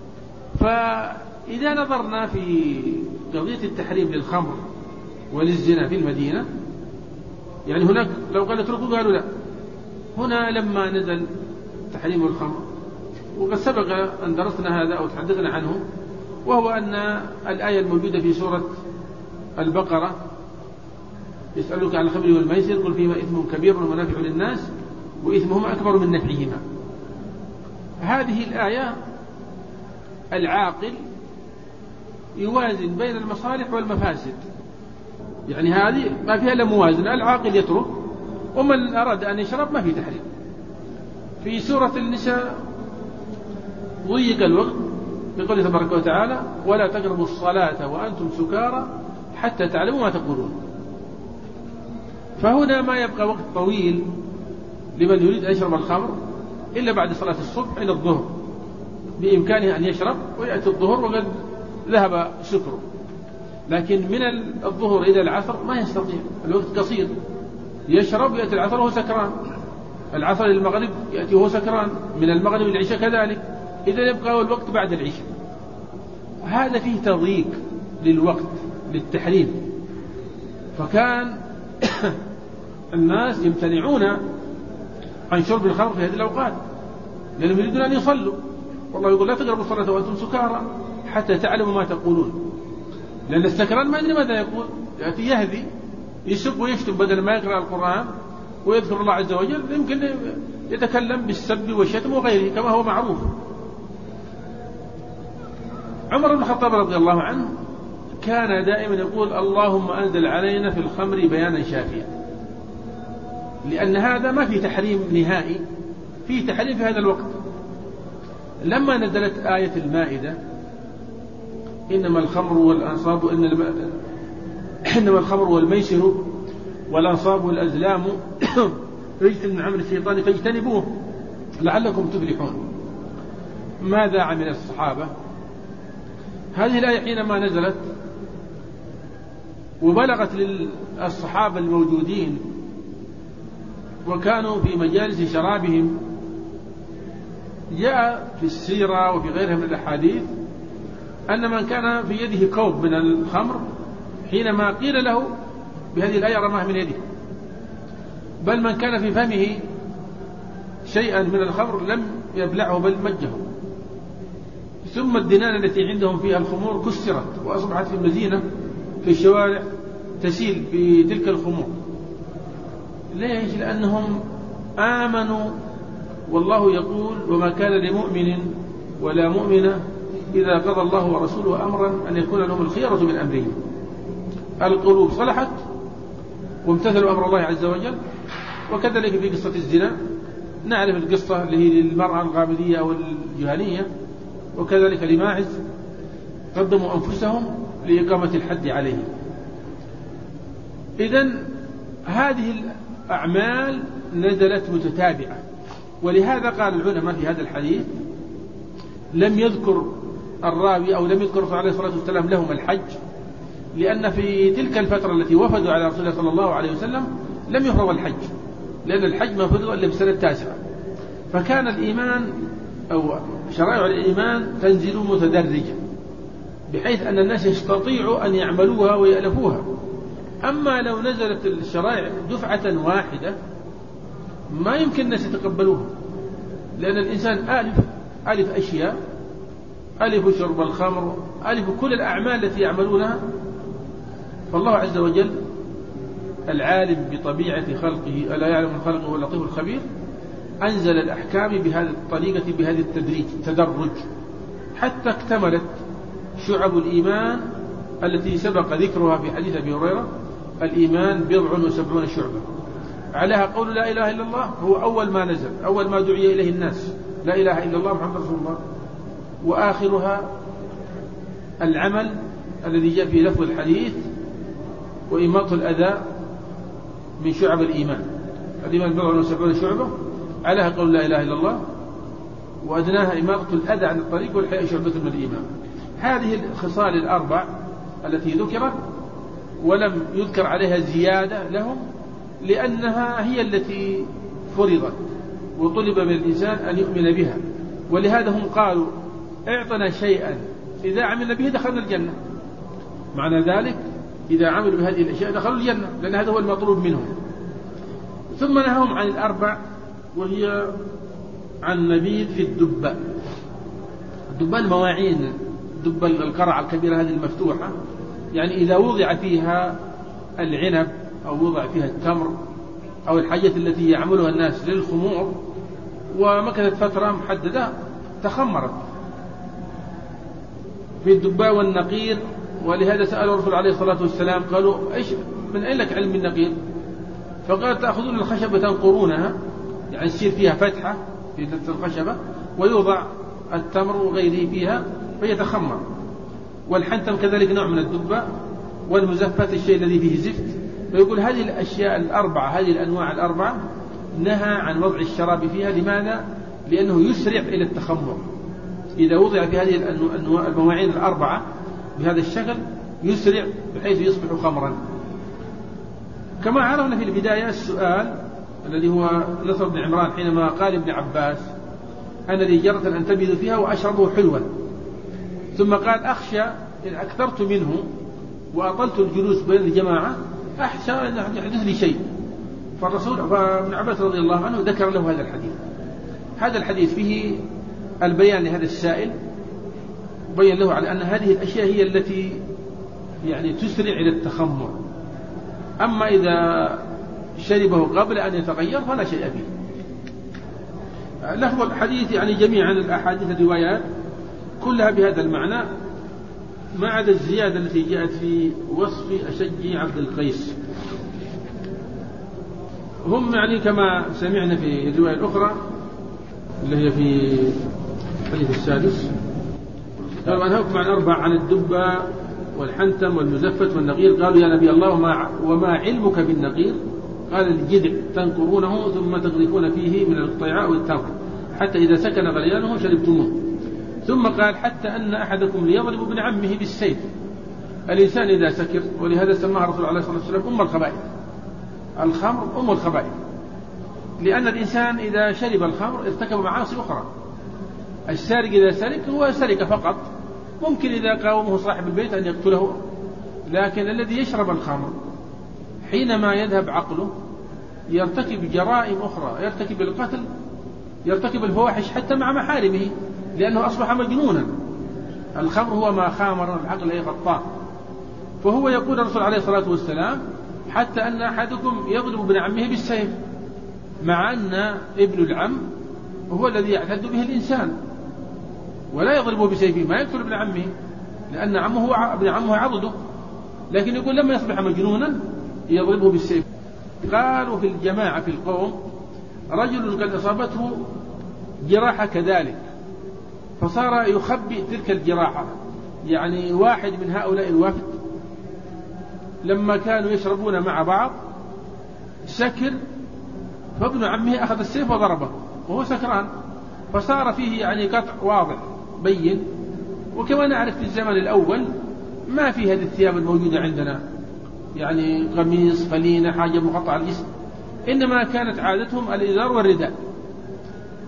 B: فإذا نظرنا في قضية التحريم للخمر وللزنا في المدينة، يعني هناك لو قال اتركوا قالوا لا. هنا لما نزل تحريم الخمر، وقد سبق أن درسنا هذا أو تحدثنا عنه، وهو أن الآية الموجودة في سورة البقرة يسألوك عن الخمر والميسر قل فيهما إثم كبير ومنافع للناس وإثمهما أكبر من نفعهما. هذه الآية العاقل يوازن بين المصالح والمفاسد، يعني هذه ما فيها إلا موازنة، العاقل يترك، ومن أراد أن يشرب ما في تحريم. في سورة النساء ضيق الوقت بقوله تبارك وتعالى ولا تقربوا الصلاة وأنتم سكارى حتى تعلموا ما تقولون. فهنا ما يبقى وقت طويل لمن يريد أن يشرب الخمر إلا بعد صلاة الصبح إلى الظهر، بإمكانه أن يشرب ويأتي الظهر وقد ذهب سكره، لكن من الظهر إلى العصر ما يستطيع، الوقت قصير، يشرب يأتي العصر وهو سكران، العصر إلى المغرب يأتي وهو سكران، من المغرب إلى العشاء كذلك، إذا يبقى الوقت بعد العشاء. هذا فيه تضييق للوقت للتحريم، فكان الناس يمتنعون عن شرب الخمر في هذه الأوقات لأنهم يريدون أن يصلوا، والله يقول لا تقربوا الصلاة وأنتم سكارى حتى تعلموا ما تقولون، لأن السكران ما يدري ماذا يقول، يأتي يهذي يسب ويشتم بدل ما يقرأ القرآن ويذكر الله عز وجل، يمكن يتكلم بالسب والشتم وغيره كما هو معروف. عمر بن الخطاب رضي الله عنه كان دائما يقول اللهم أنزل علينا في الخمر بيانا شافيا، لأن هذا ما في تحريم نهائي، في تحريم في هذا الوقت. لما نزلت آية المائدة إنما الخمر والأنصاب إنما الخمر والميسر والأنصاب والأزلام رجس من عمل الشيطان فاجتنبوه لعلكم تفلحون. ماذا عمل الصحابة؟ هذه الآية حينما نزلت وبلغت للصحابة الموجودين وكانوا في مجالس شرابهم، جاء في السيرة وفي غيرها من الأحاديث أن من كان في يده كوب من الخمر حينما قيل له بهذه الآية رماه من يده، بل من كان في فمه شيئا من الخمر لم يبلعه بل مجه. ثم الدنان التي عندهم فيها الخمور كسرت وأصبحت في المدينة في الشوارع تسيل بتلك الخمور. ليش؟ لأنهم آمنوا، والله يقول وما كان لمؤمن ولا مؤمنة إذا قضى الله ورسوله أمرا أن يكون لهم الخيرة من أمرهم. القلوب صلحت وامتثلوا أمر الله عز وجل. وكذلك في قصة الزنا نعرف القصة اللي هي للمرأة الغامدية أو الجهنية، وكذلك لماعز قدموا أنفسهم لإقامة الحد عليهم. إذن هذه الأعمال نزلت متتابعة، ولهذا قال العلماء في هذا الحديث لم يذكر الراوي أو لم يذكر الرسول عليه الصلاة والسلام لهم الحج، لأن في تلك الفترة التي وفدوا على رسول الله صلى الله عليه وسلم لم يفرض الحج، لأن الحج ما فرض إلا في السنة 9، فكان الإيمان أو شرائع الإيمان تنزل متدرجة بحيث أن الناس يستطيعوا أن يعملوها ويألفوها. أما لو نزلت الشرائع دفعة واحدة ما يمكن الناس يتقبلوها، لأن الإنسان ألف أشياء، ألف شرب الخمر، ألف كل الأعمال التي يعملونها. فالله عز وجل العالم بطبيعة خلقه ألا يعلم الخلق هو اللطيف الخبير أنزل الأحكام بهذه الطريقة بهذه التدرج حتى اكتملت شعب الإيمان التي سبق ذكرها في حديث أبي هريرة: الإيمان 70 شعبة. عليها قول لا إله إلا الله، هو أول ما نزل، أول ما دعي إليه الناس لا إله إلا الله محمد رسول الله. وآخرها العمل الذي جاء في لفظ الحديث: وإماطة الأذى من شعب الإيمان. الإيمان 70 شعبة، عليها قول لا إله إلا الله، وأدناها إماطة الأذى عن الطريق، والحياء شعبة من الإيمان. هذه الخصال الأربع التي ذكرت ولم يذكر عليها زيادة لهم، لأنها هي التي فرضت وطلب من الإنسان أن يؤمن بها. ولهذا هم قالوا: اعطنا شيئا إذا عملنا به دخلنا الجنة. معنى ذلك إذا عملوا بهذه الأشياء دخلوا الجنة، لأن هذا هو المطلوب منهم. ثم نهاهم عن الأربع، وهي عن النبيذ في الدبة. الدبة المواعين، دبة القرعة الكبيرة هذه المفتوحة، يعني إذا وضع فيها العنب أو وضع فيها التمر أو الحاجات التي يعملها الناس للخمور ومكثت فترة محددة تخمرت. في الدباء والنقير. ولهذا سأل الرسول عليه الصلاة والسلام قالوا: إيش من أين لك علم النقير؟ فقال: تأخذون الخشبة تنقرونها، يعني يصير فيها فتحة في الخشبة ويوضع التمر وغيره فيها فيتخمر. والحنتم كذلك نوع من الدباء. والمزفت الشيء الذي فيه زفت. فيقول هذه الأشياء الأربعة، هذه الأنواع الأربعة نهى عن وضع الشراب فيها. لماذا؟ لأنه يسرع إلى التخمر. إذا وضع في هذه المواعين الأربعة بهذا الشكل يسرع بحيث يصبح خمرا. كما عرفنا في البداية السؤال الذي هو نصر بن عمران حينما قال ابن عباس: أنا لي جرة أن تبذ فيها وأشربه حلوا، ثم قال: أخشى إن أكثرت منه وأطلت الجلوس بين الجماعة أخشى أن يحدث لي شيء. فابن عباس رضي الله عنه ذكر له هذا الحديث. هذا الحديث فيه البيان لهذا السائل، بين له على أن هذه الأشياء هي التي يعني تسرع إلى التخمر. أما إذا شربه قبل أن يتغير فلا شيء فيه. لفظ الحديث يعني جميعا الأحاديث الروايات كلها بهذا المعنى، ما عدا الزيادة التي جاءت في وصف أشج عبد القيس. هم يعني كما سمعنا في الرواية الأخرى اللي هي في الحديث السادس: قالوا: أنهاكم عن أربع، عن الدبة والحنتم والمزفت والنقير. قالوا: يا نبي الله وما علمك بالنقير؟ قال: الجذع تنقرونه ثم تغرفون فيه من القطيعاء والتمر حتى إذا سكن غليانه شربتموه. ثم قال: حتى أن أحدكم ليضرب ابن عمه بالسيف. الإنسان إذا سكر، ولهذا سماها الرسول عليه الصلاة والسلام أم الخبائث. الخمر أم الخبائث، لأن الإنسان إذا شرب الخمر ارتكب معاصي أخرى. السارق إذا سرق هو سرق فقط، ممكن إذا قاومه صاحب البيت أن يقتله، لكن الذي يشرب الخمر حينما يذهب عقله يرتكب جرائم أخرى، يرتكب القتل، يرتكب الفواحش حتى مع محارمه، لأنه أصبح مجنونا. الخمر هو ما خامر العقل أي غطاه. فهو يقول الرسول عليه الصلاة والسلام: حتى أن أحدكم يضرب ابن عمه بالسيف، مع أن ابن العم هو الذي يعتد به الإنسان ولا يضربه بسيفه، ما يقتل ابن عمه لأن ابن عمه عضده، لكن يقول لما يصبح مجنونا يضربه بالسيف. قالوا في الجماعة في القوم: رجل قد أصابته جراحة كذلك، فصار يخبئ تلك الجراحة. يعني واحد من هؤلاء الوفد لما كانوا يشربون مع بعض سكر، فابن عمه أخذ السيف وضربه وهو سكران، فصار فيه يعني قطع واضح بين. وكما نعرف في الزمن الأول ما في هذه الثياب الموجودة عندنا، يعني قميص، فلينة، حاجة مقطع الجسم، إنما كانت عادتهم الإزار والرداء.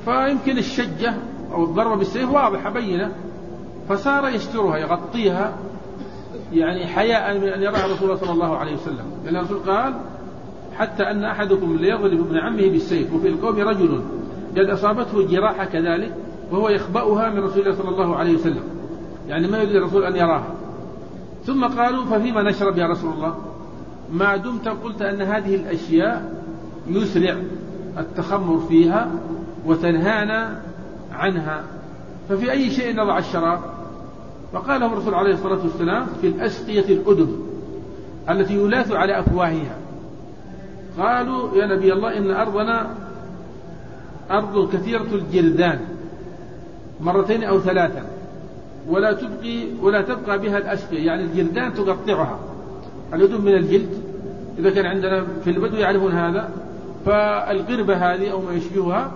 B: فيمكن الشجة أو الضربة بالسيف واضحة بينة، فصار يسترها يغطيها يعني حياء من أن يراها رسول الله صلى الله عليه وسلم، لأن الرسول قال حتى أن أحدكم ليضرب ابن عمه بالسيف، وفي القوم رجل قد أصابته جراحة كذلك وهو يخبأها من رسول الله صلى الله عليه وسلم، يعني ما يريد الرسول أن يراها. ثم قالوا ففيما نشرب يا رسول الله؟ ما دمت قلت أن هذه الأشياء يسرع التخمر فيها وتنهانا عنها، ففي أي شيء نضع الشراب؟ فقال لهم الرسول عليه الصلاة والسلام في الأسقية الأدم التي يلاث على أفواهها. قالوا يا نبي الله إن أرضنا أرض كثيرة الجلدان مرتين أو ثلاثا ولا تبقى بها الأسقية، يعني الجلدان تقطعها، الأدم من الجلد، إذا كان عندنا في البدو يعرفون هذا، فالقربة هذه أو ما يشبهها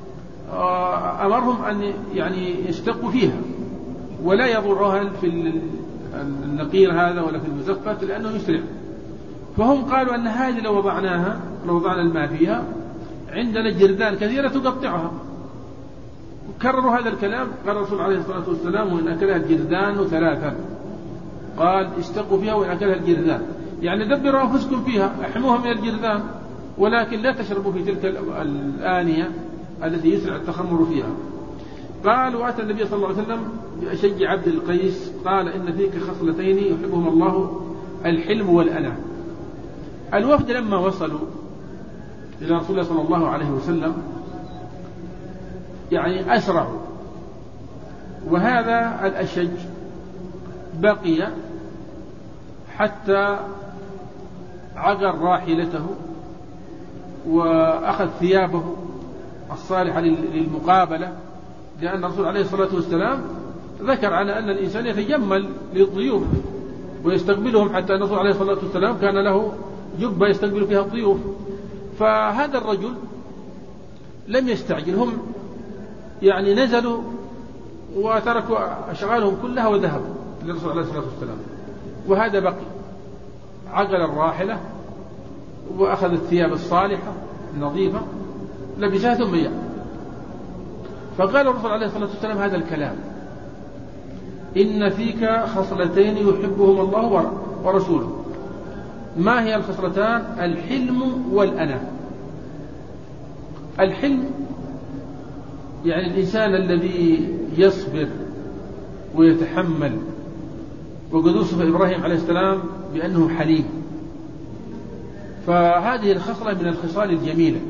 B: أمرهم أن يعني يستقوا فيها ولا يضعها في النقير هذا ولا في المزفت لأنه يسرع. فهم قالوا أن هذه لو وضعنا الماء فيها عندنا جردان كثيرة تقطعها. كرروا هذا الكلام. قال الرسول عليه الصلاة والسلام وإن أكلها الجردان ثلاثا، قال استقوا فيها وإن أكلها الجردان، يعني دبروا أنفسكم فيها، احموها من الجردان، ولكن لا تشربوا في تلك الآنية التي يسرع التخمر فيها. قال وأتى النبي صلى الله عليه وسلم بأشج عبد القيس قال إن فيك خصلتين يحبهما الله، الحلم والأناة. الوفد لما وصلوا إلى رسول الله صلى الله عليه وسلم يعني أسرعوا، وهذا الأشج بقي حتى عقر راحلته وأخذ ثيابه الصالحة للمقابلة، لأن الرسول عليه الصلاة والسلام ذكر على أن الإنسان يتجمل للضيوف ويستقبلهم، حتى أن الرسول عليه الصلاة والسلام كان له جبة يستقبل فيها الضيوف. فهذا الرجل لم يستعجل، هم يعني نزلوا وتركوا أشغالهم كلها وذهبوا للرسول عليه الصلاة والسلام، وهذا بقي عقل الراحلة وأخذ الثياب الصالحة النظيفة لبسها ثم جاء. فقال الرسول عليه الصلاة والسلام هذا الكلام: إن فيك خصلتين يحبهما الله ورسوله. ما هي الخصلتان؟ الحلم والأناة. الحلم يعني الإنسان الذي يصبر ويتحمل، وقد وصف إبراهيم عليه السلام بأنه حليم، فهذه الخصلة من الخصال الجميلة.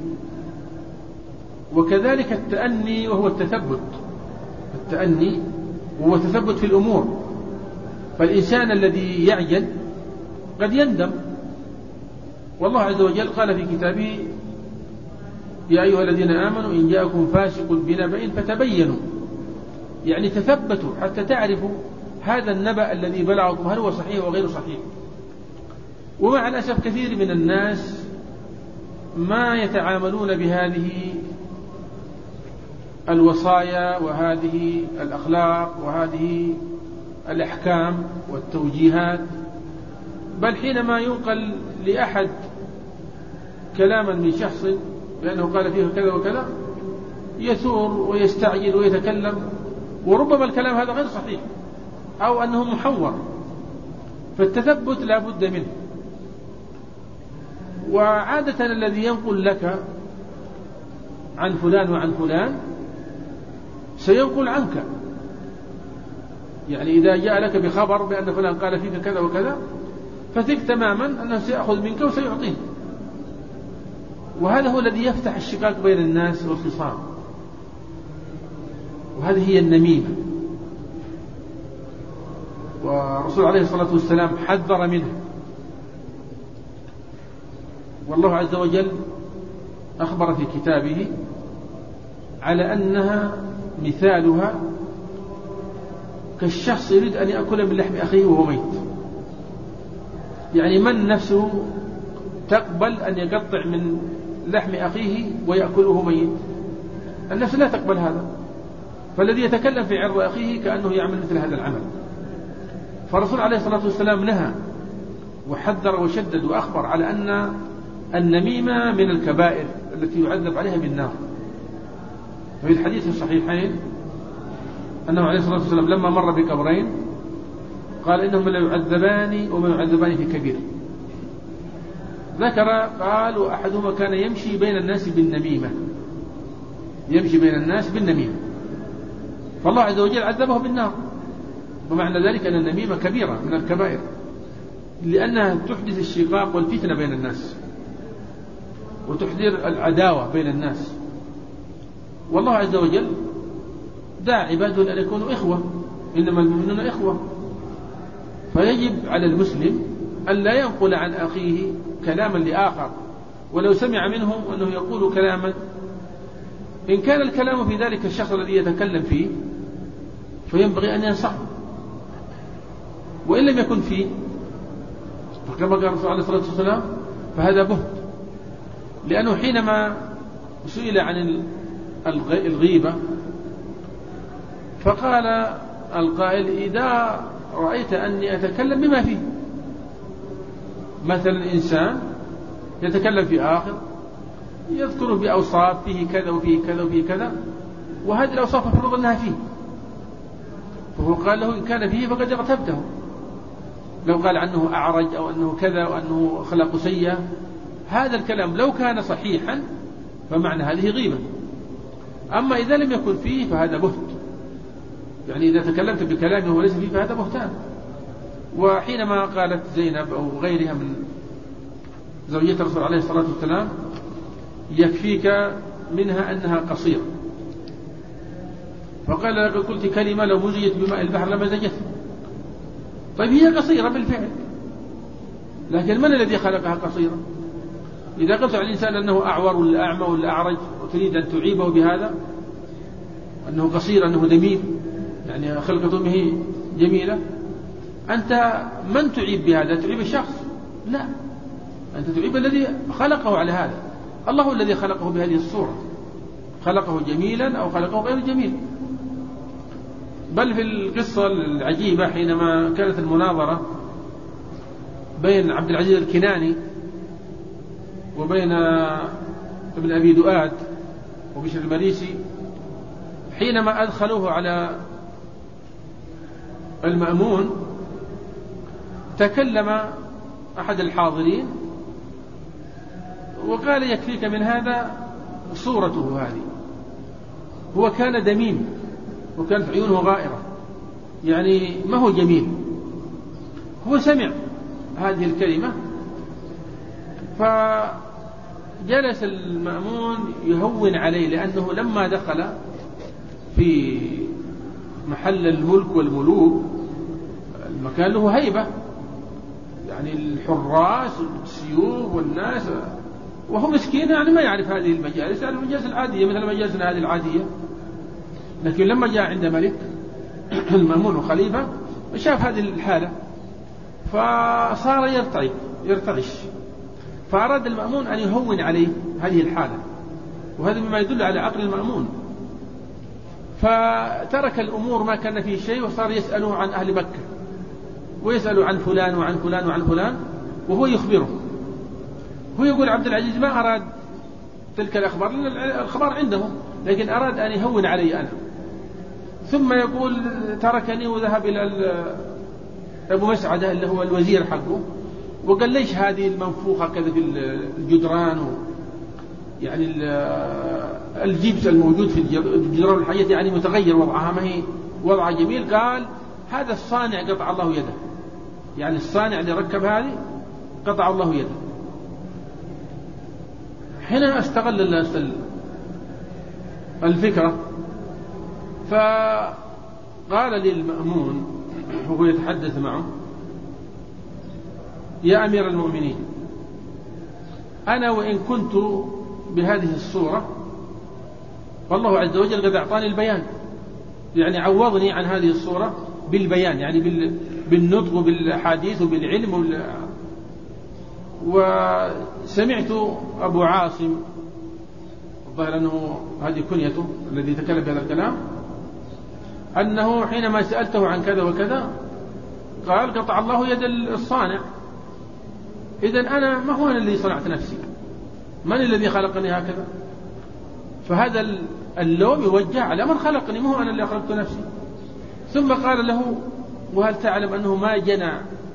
B: وكذلك التأني وهو التثبت، التأني وهو التثبت في الأمور. فالإنسان الذي يعجل قد يندم، والله عز وجل قال في كتابه: يا أيها الذين آمنوا إن جاءكم فاسق بنبأ فتبينوا، يعني تثبتوا حتى تعرفوا هذا النبأ الذي بلغكم هل هو صحيح وغير صحيح. ومع الأسف كثير من الناس ما يتعاملون بهذه الوصايا وهذه الأخلاق وهذه الأحكام والتوجيهات، بل حينما ينقل لأحد كلاما من شخص بأنه قال فيه كذا وكذا يثور ويستعجل ويتكلم، وربما الكلام هذا غير صحيح أو أنه محور. فالتثبت لا بد منه. وعادة الذي ينقل لك عن فلان وعن فلان سينقل عنك، يعني إذا جاء لك بخبر بأن فلان قال فيك كذا وكذا فثق تماما أنه سيأخذ منك وسيعطيه. وهذا هو الذي يفتح الشقاق بين الناس والخصام، وهذه هي النميمة. والرسول عليه الصلاة والسلام حذر منه، والله عز وجل أخبر في كتابه على أنها مثالها كالشخص يريد أن يأكل من لحم أخيه وهو ميت. يعني من نفسه تقبل أن يقطع من لحم أخيه ويأكله ميت؟ النفس لا تقبل هذا. فالذي يتكلم في عرض أخيه كأنه يعمل مثل هذا العمل. فالرسول عليه الصلاة والسلام نهى وحذر وشدد وأخبر على أن النميمة من الكبائر التي يعذب عليها بالنار. في الحديث الصحيحين أنه عليه الصلاة والسلام لما مر بقبرين قال إنهم لا يعذبان وما يعذبان في كبير. ذكر قال وأحدهما كان يمشي بين الناس بالنميمة، يمشي بين الناس بالنميمة، فالله عز وجل عذبه بالنار. ومعنى ذلك أن النميمة كبيرة من الكبائر، لأنها تحدث الشقاق والفتنة بين الناس وتحذر العداوة بين الناس. والله عز وجل دعا عباده أن يكونوا إخوة، إنما المؤمنون إخوة. فيجب على المسلم أن لا ينقل عن أخيه كلاما لآخر، ولو سمع منه أنه يقول كلاما، إن كان الكلام في ذلك الشخص الذي يتكلم فيه فينبغي أن ينصحه، وإن لم يكن فيه فكما قال الرسول عليه الصلاة والسلام فهذا بهت. لأنه حينما سئل عن الغيبة فقال القائل إذا رأيت أني أتكلم بما فيه، مثلا إنسان يتكلم في آخر يذكره بأوصاف فيه كذا وفيه كذا وفيه كذا، وهذه الأوصاف مفروض أنها فيه، فهو قال له إن كان فيه فقد اغتبته. لو قال عنه أعرج أو أنه كذا وأنه خلق سيئة، هذا الكلام لو كان صحيحا فمعنى هذه غيبة. أما إذا لم يكن فيه فهذا بهت، يعني إذا تكلمت بكلامه وليس فيه فهذا بهتان. وحينما قالت زينب أو غيرها من زوجة الرسول عليه الصلاة والسلام يكفيك منها أنها قصيرة، فقال لقد قلت كلمة لو مزجت بماء البحر لمزجته. طيب هي قصيرة بالفعل، لكن من الذي خلقها قصيرة؟ إذا قلت على الإنسان أنه أعور ولا أعمى ولا أعرج وتريد أن تعيبه بهذا أنه قصير أنه دمير، يعني خلقته به جميلة، أنت من تعيب بهذا؟ تعيب الشخص؟ لا، أنت تعيب الذي خلقه على هذا. الله الذي خلقه بهذه الصورة، خلقه جميلا أو خلقه غير جميل. بل في القصة العجيبة حينما كانت المناظرة بين عبد العزيز الكناني وبين ابن أبي دؤاد وبشر المريسي، حينما أدخلوه على المأمون تكلم أحد الحاضرين وقال يكفيك من هذا صورته هذه. هو كان دميم وكانت عيونه غائرة، يعني ما هو جميل. هو سمع هذه الكلمة فجلس المأمون يهون عليه، لأنه لما دخل في محل الملك والملوك المكان له هيبة، يعني الحراس والسيوف والناس، وهو مسكين يعني ما يعرف هذه المجالس، يعني المجالس العادية مثل مجالسنا هذه العادية. لكن لما جاء عند ملك المأمون وخليفة وشاف هذه الحالة فصار يرتعش، فأراد المأمون أن يهون عليه هذه الحالة، وهذا مما يدل على عقل المأمون. فترك الأمور ما كان فيه شيء وصار يسأله عن أهل مكة، ويسأل عن فلان وعن فلان وعن فلان، وهو يخبره. هو يقول عبد العزيز ما أراد تلك الأخبار لأن الأخبار عنده، لكن أراد أن يهون علي أنا. ثم يقول تركني وذهب إلى أبو مسعدة اللي هو الوزير حقه، وقال ليش هذه المنفوخة كذا في الجدران، يعني الجبس الموجود في الجدران الحية يعني متغير وضعها، ما هي وضع جميل. قال هذا الصانع قطع الله يده، يعني الصانع اللي ركب هذه قطع الله يده. هنا استغل الفكرة، فقال للمأمون وهو يتحدث معه يا أمير المؤمنين، أنا وإن كنت بهذه الصورة فالله عز وجل قد أعطاني البيان، يعني عوضني عن هذه الصورة بالبيان، يعني بالنطق وبالحديث وبالعلم وسمعت أبو عاصم الظاهر أنه هذه كنيته الذي تكلم بهذا الكلام، أنه حينما سألته عن كذا وكذا قال قطع الله يد الصانع. إذن أنا ما هو أنا الذي صنعت نفسي، من الذي خلقني هكذا؟ فهذا اللوم يوجه على من خلقني، مو أنا اللي أخلقت نفسي. ثم قال له: وهل تعلم أنه ما جنى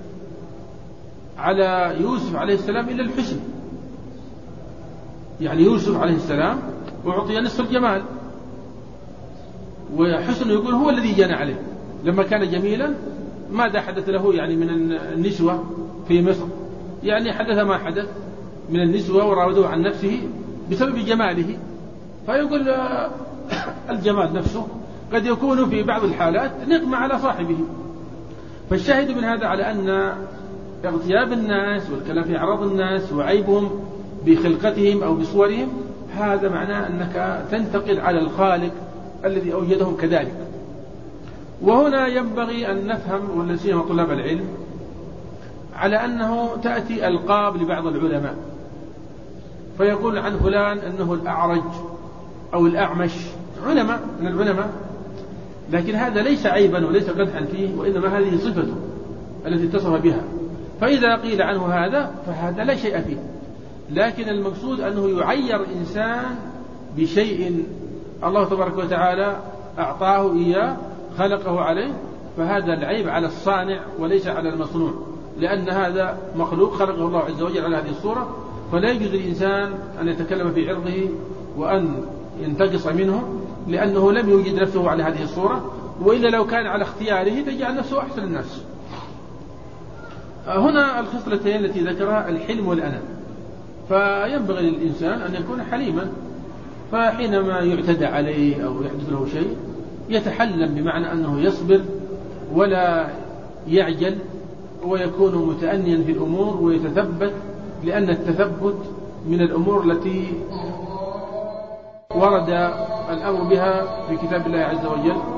B: على يوسف عليه السلام إلا الحسن؟ يعني يوسف عليه السلام أعطي نصف الجمال، وحسن يقول هو الذي جنى عليه لما كان جميلا. ماذا حدث له يعني من النسوة في مصر؟ يعني حدث ما حدث من النسوة وراودوه عن نفسه بسبب جماله. فيقول الجمال نفسه قد يكون في بعض الحالات نقمة على صاحبه. فالشاهد من هذا على أن اغتياب الناس والكلام في أعراض الناس وعيبهم بخلقتهم أو بصورهم، هذا معناه أنك تنتقل على الخالق الذي أوجدهم كذلك. وهنا ينبغي أن نفهم، ولا سيما طلاب العلم، على أنه تأتي ألقاب لبعض العلماء، فيقول عن فلان أنه الأعرج أو الأعمش، علماء من العلماء، لكن هذا ليس عيبا وليس قدحا فيه، وإنما هذه صفته التي اتصف بها. فإذا قيل عنه هذا فهذا لا شيء فيه، لكن المقصود أنه يعير إنسان بشيء الله تبارك وتعالى أعطاه إياه خلقه عليه، فهذا العيب على الصانع وليس على المصنوع، لأن هذا مخلوق خلقه الله عز وجل على هذه الصورة. فلا يجوز للإنسان أن يتكلم في عرضه وأن ينتقص منه، لأنه لم يوجد نفسه على هذه الصورة، وإلا لو كان على اختياره لجعل نفسه أحسن الناس. هنا الخصلتين التي ذكرها الحلم والأنام، فينبغي للإنسان أن يكون حليما، فحينما يعتدى عليه أو يحدث له شيء يتحلم، بمعنى أنه يصبر ولا يعجل، ويكون متأنيا في الأمور ويتثبت، لأن التثبت من الأمور التي ورد الأمر بها في كتاب الله عز وجل.